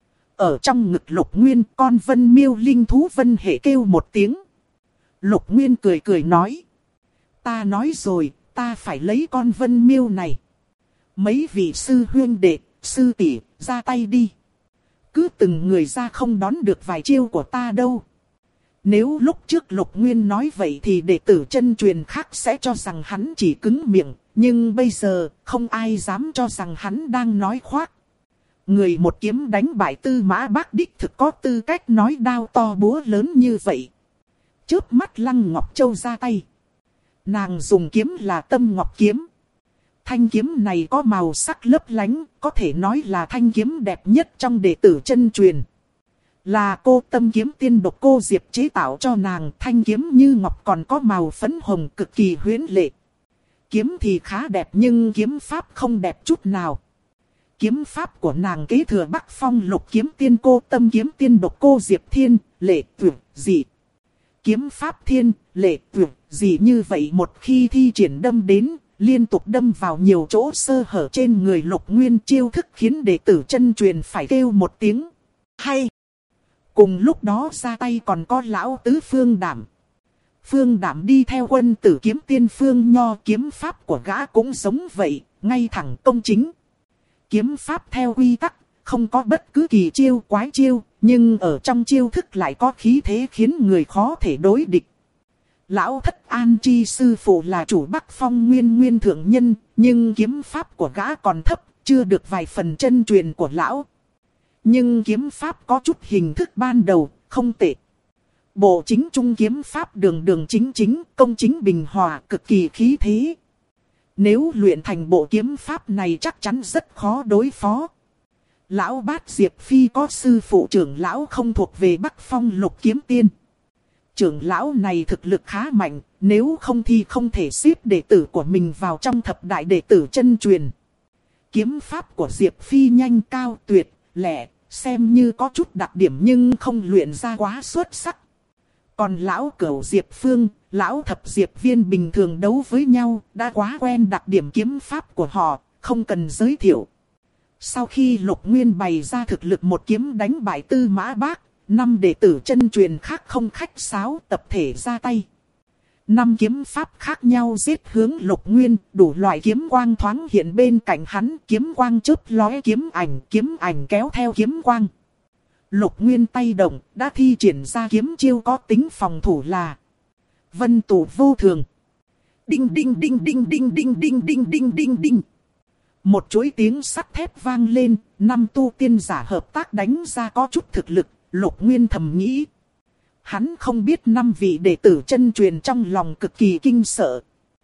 Ở trong ngực Lục Nguyên, con Vân Miêu linh thú Vân Hệ kêu một tiếng. Lục Nguyên cười cười nói. Ta nói rồi, ta phải lấy con Vân Miêu này. Mấy vị sư huynh đệ, sư tỷ, ra tay đi. Cứ từng người ra không đón được vài chiêu của ta đâu. Nếu lúc trước Lục Nguyên nói vậy thì đệ tử chân truyền khác sẽ cho rằng hắn chỉ cứng miệng. Nhưng bây giờ, không ai dám cho rằng hắn đang nói khoác. Người một kiếm đánh bại Tư Mã Bác đích thực có tư cách nói đao to búa lớn như vậy. Chớp mắt Lăng Ngọc Châu ra tay. Nàng dùng kiếm là Tâm Ngọc kiếm. Thanh kiếm này có màu sắc lấp lánh, có thể nói là thanh kiếm đẹp nhất trong đệ tử chân truyền. Là cô Tâm kiếm tiên độc cô Diệp chế tạo cho nàng, thanh kiếm như ngọc còn có màu phấn hồng cực kỳ huyễn lệ. Kiếm thì khá đẹp nhưng kiếm pháp không đẹp chút nào. Kiếm pháp của nàng kế thừa Bắc Phong Lục kiếm tiên cô Tâm kiếm tiên độc cô Diệp thiên, lệ tuyệt dị. Kiếm pháp thiên, lệ tuyệt dị như vậy một khi thi triển đâm đến, liên tục đâm vào nhiều chỗ sơ hở trên người Lục Nguyên, chiêu thức khiến đệ tử chân truyền phải kêu một tiếng hay. Cùng lúc đó ra tay còn có lão tứ Phương Đảm. Phương Đảm đi theo quân tử kiếm tiên Phương Nho, kiếm pháp của gã cũng giống vậy, ngay thẳng công chính. Kiếm pháp theo quy tắc, không có bất cứ kỳ chiêu quái chiêu, nhưng ở trong chiêu thức lại có khí thế khiến người khó thể đối địch. Lão Thất An Chi sư phụ là chủ Bắc Phong Nguyên thượng nhân, nhưng kiếm pháp của gã còn thấp, chưa được vài phần chân truyền của lão. Nhưng kiếm pháp có chút hình thức ban đầu, không tệ. Bộ chính trung kiếm pháp đường đường chính chính, công chính bình hòa, cực kỳ khí thế. Nếu luyện thành bộ kiếm pháp này chắc chắn rất khó đối phó. Lão Bát Diệp Phi có sư phụ trưởng lão không thuộc về Bắc Phong Lục kiếm tiên. Trưởng lão này thực lực khá mạnh, nếu không thì không thể xếp đệ tử của mình vào trong thập đại đệ tử chân truyền. Kiếm pháp của Diệp Phi nhanh cao tuyệt, lẻ, xem như có chút đặc điểm nhưng không luyện ra quá xuất sắc. Còn lão Cửu Diệp Phương, lão Thập Diệp Viên bình thường đấu với nhau, đã quá quen đặc điểm kiếm pháp của họ, không cần giới thiệu. Sau khi Lục Nguyên bày ra thực lực một kiếm đánh bại Tư Mã Bác, 5 đệ tử chân truyền khác không khách sáo tập thể ra tay. 5 kiếm pháp khác nhau giết hướng Lục Nguyên, đủ loại kiếm quang thoáng hiện bên cạnh hắn, kiếm quang chớp lóe kiếm ảnh kéo theo kiếm quang. Lục Nguyên tay động, đã thi triển ra kiếm chiêu có tính phòng thủ là Vân Tụ Vô Thường. Đinh đinh đinh đinh đinh đinh đinh đinh đinh đinh đinh. Một chuỗi tiếng sắt thép vang lên, 5 tu tiên giả hợp tác đánh ra có chút thực lực, Lục Nguyên thầm nghĩ. Hắn không biết 5 vị đệ tử chân truyền trong lòng cực kỳ kinh sợ.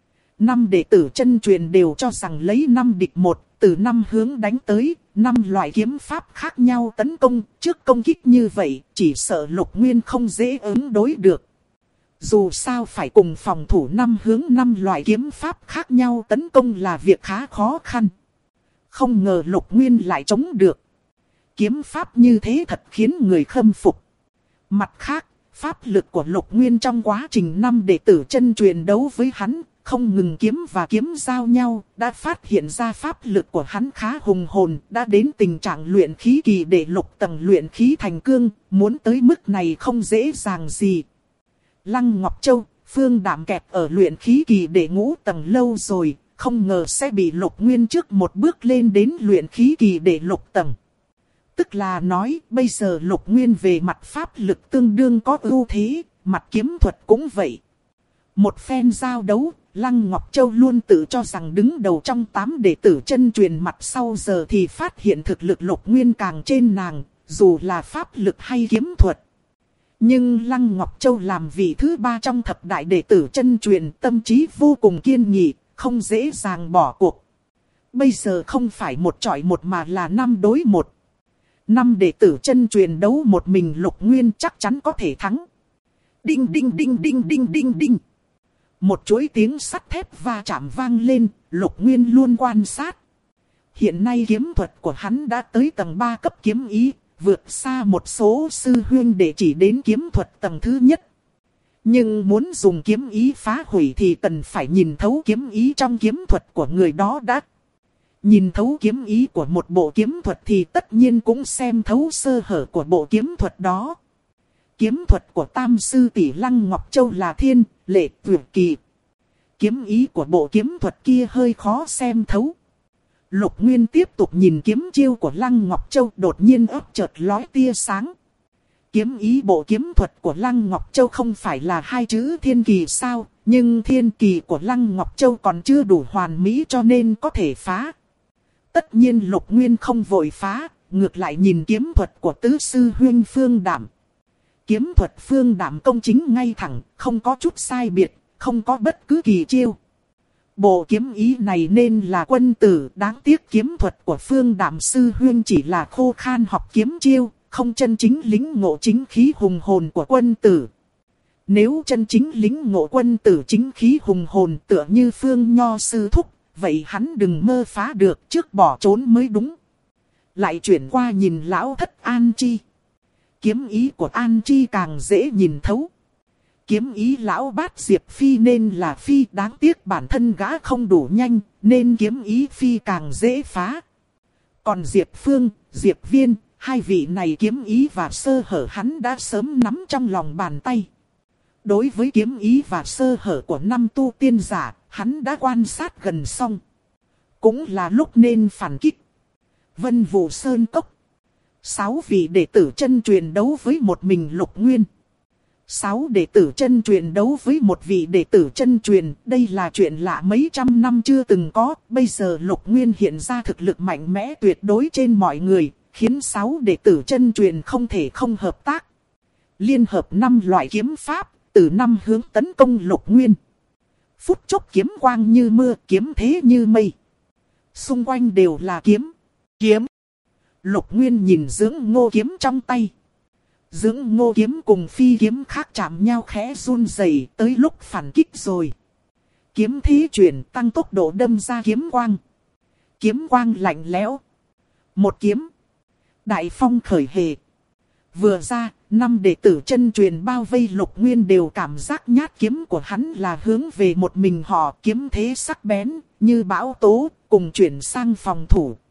5 đệ tử chân truyền đều cho rằng lấy 5 địch 1, từ 5 hướng đánh tới, 5 loại kiếm pháp khác nhau tấn công, trước công kích như vậy, chỉ sợ Lục Nguyên không dễ ứng đối được. Dù sao phải cùng phòng thủ 5 hướng 5 loại kiếm pháp khác nhau tấn công là việc khá khó khăn. Không ngờ Lục Nguyên lại chống được. Kiếm pháp như thế thật khiến người khâm phục. Mặt khác, pháp lực của Lục Nguyên trong quá trình 5 đệ tử chân truyền đấu với hắn, không ngừng kiếm và kiếm giao nhau, đã phát hiện ra pháp lực của hắn khá hùng hồn, đã đến tình trạng luyện khí kỳ để lục tầng luyện khí thành cương, muốn tới mức này không dễ dàng gì. Lăng Ngọc Châu, Phương Đảm kẹp ở luyện khí kỳ để ngũ tầng lâu rồi, không ngờ sẽ bị Lục Nguyên trước một bước lên đến luyện khí kỳ để lục tầng. Tức là nói, bây giờ Lục Nguyên về mặt pháp lực tương đương có ưu thế, mặt kiếm thuật cũng vậy. Một phen giao đấu, Lăng Ngọc Châu luôn tự cho rằng đứng đầu trong 8 đệ tử chân truyền, mặt sau giờ thì phát hiện thực lực Lục Nguyên càng trên nàng, dù là pháp lực hay kiếm thuật. Nhưng Lăng Ngọc Châu làm vị thứ 3 trong thập đại đệ tử chân truyền, tâm trí vô cùng kiên nghị, không dễ dàng bỏ cuộc. Bây giờ không phải một chọi một mà là 5 đối 1. 5 đệ tử chân truyền đấu một mình Lục Nguyên chắc chắn có thể thắng. Đinh đinh đinh đinh đinh đinh đinh. Một chuỗi tiếng sắt thép va chạm vang lên, Lục Nguyên luôn quan sát. Hiện nay kiếm thuật của hắn đã tới tầng 3 cấp kiếm ý, vượt xa một số sư huynh để chỉ đến kiếm thuật tầng thứ nhất. Nhưng muốn dùng kiếm ý phá hủy thì cần phải nhìn thấu kiếm ý trong kiếm thuật của người đó đã. Nhìn thấu kiếm ý của một bộ kiếm thuật thì tất nhiên cũng xem thấu sơ hở của bộ kiếm thuật đó. Kiếm thuật của tam sư tỷ Lăng Ngọc Châu là thiên, lệ, tuyệt kỳ. Kiếm ý của bộ kiếm thuật kia hơi khó xem thấu. Lục Nguyên tiếp tục nhìn kiếm chiêu của Lăng Ngọc Châu, đột nhiên ấp chợt lóe tia sáng. Kiếm ý bộ kiếm thuật của Lăng Ngọc Châu không phải là 2 chữ thiên kỳ sao, nhưng thiên kỳ của Lăng Ngọc Châu còn chưa đủ hoàn mỹ cho nên có thể phá. Tất nhiên Lục Nguyên không vội phá, ngược lại nhìn kiếm thuật của tứ sư huynh Phương Đảm. Kiếm thuật Phương Đảm công chính ngay thẳng, không có chút sai biệt, không có bất cứ kỳ chiêu. Bộ kiếm ý này nên là quân tử, đáng tiếc kiếm thuật của Phương Đạm sư huynh chỉ là khô khan học kiếm chiêu, không chân chính lĩnh ngộ chính khí hùng hồn của quân tử. Nếu chân chính lĩnh ngộ quân tử chính khí hùng hồn tựa như Phương Nho sư thúc, vậy hắn đừng mơ phá được, trước bỏ trốn mới đúng. Lại chuyển qua nhìn lão thất An Chi. Kiếm ý của An Chi càng dễ nhìn thấu. Kiếm ý lão bát Diệp Phi nên là Phi, đáng tiếc bản thân gã không đủ nhanh, nên kiếm ý Phi càng dễ phá. Còn Diệp Phương, Diệp Viên, hai vị này kiếm ý và sơ hở hắn đã sớm nắm trong lòng bàn tay. Đối với kiếm ý và sơ hở của năm tu tiên giả, hắn đã quan sát gần xong. Cũng là lúc nên phản kích. Vân Vũ Sơn Cốc. 6 vị đệ tử chân truyền đấu với một mình Lục Nguyên. 6 đệ tử chân truyền đấu với một vị đệ tử chân truyền, đây là chuyện lạ mấy trăm năm chưa từng có. Bây giờ Lục Nguyên hiện ra thực lực mạnh mẽ tuyệt đối trên mọi người, khiến 6 đệ tử chân truyền không thể không hợp tác. Liên hợp 5 loại kiếm pháp, từ 5 hướng tấn công Lục Nguyên. Phút chốc kiếm quang như mưa, kiếm thế như mây. Xung quanh đều là kiếm. Lục Nguyên nhìn Dưỡng Ngô kiếm trong tay. Dưỡng Ngô kiếm cùng phi kiếm khác chạm nhau khẽ run rẩy, tới lúc phản kích rồi. Kiếm thế chuyển, tăng tốc độ đâm ra kiếm quang. Kiếm quang lạnh lẽo. Một kiếm. Đại phong khởi hề. Vừa ra, 5 đệ tử chân truyền bao vây Lục Nguyên đều cảm giác nhát kiếm của hắn là hướng về một mình họ, kiếm thế sắc bén, như bão tố, cùng chuyển sang phòng thủ.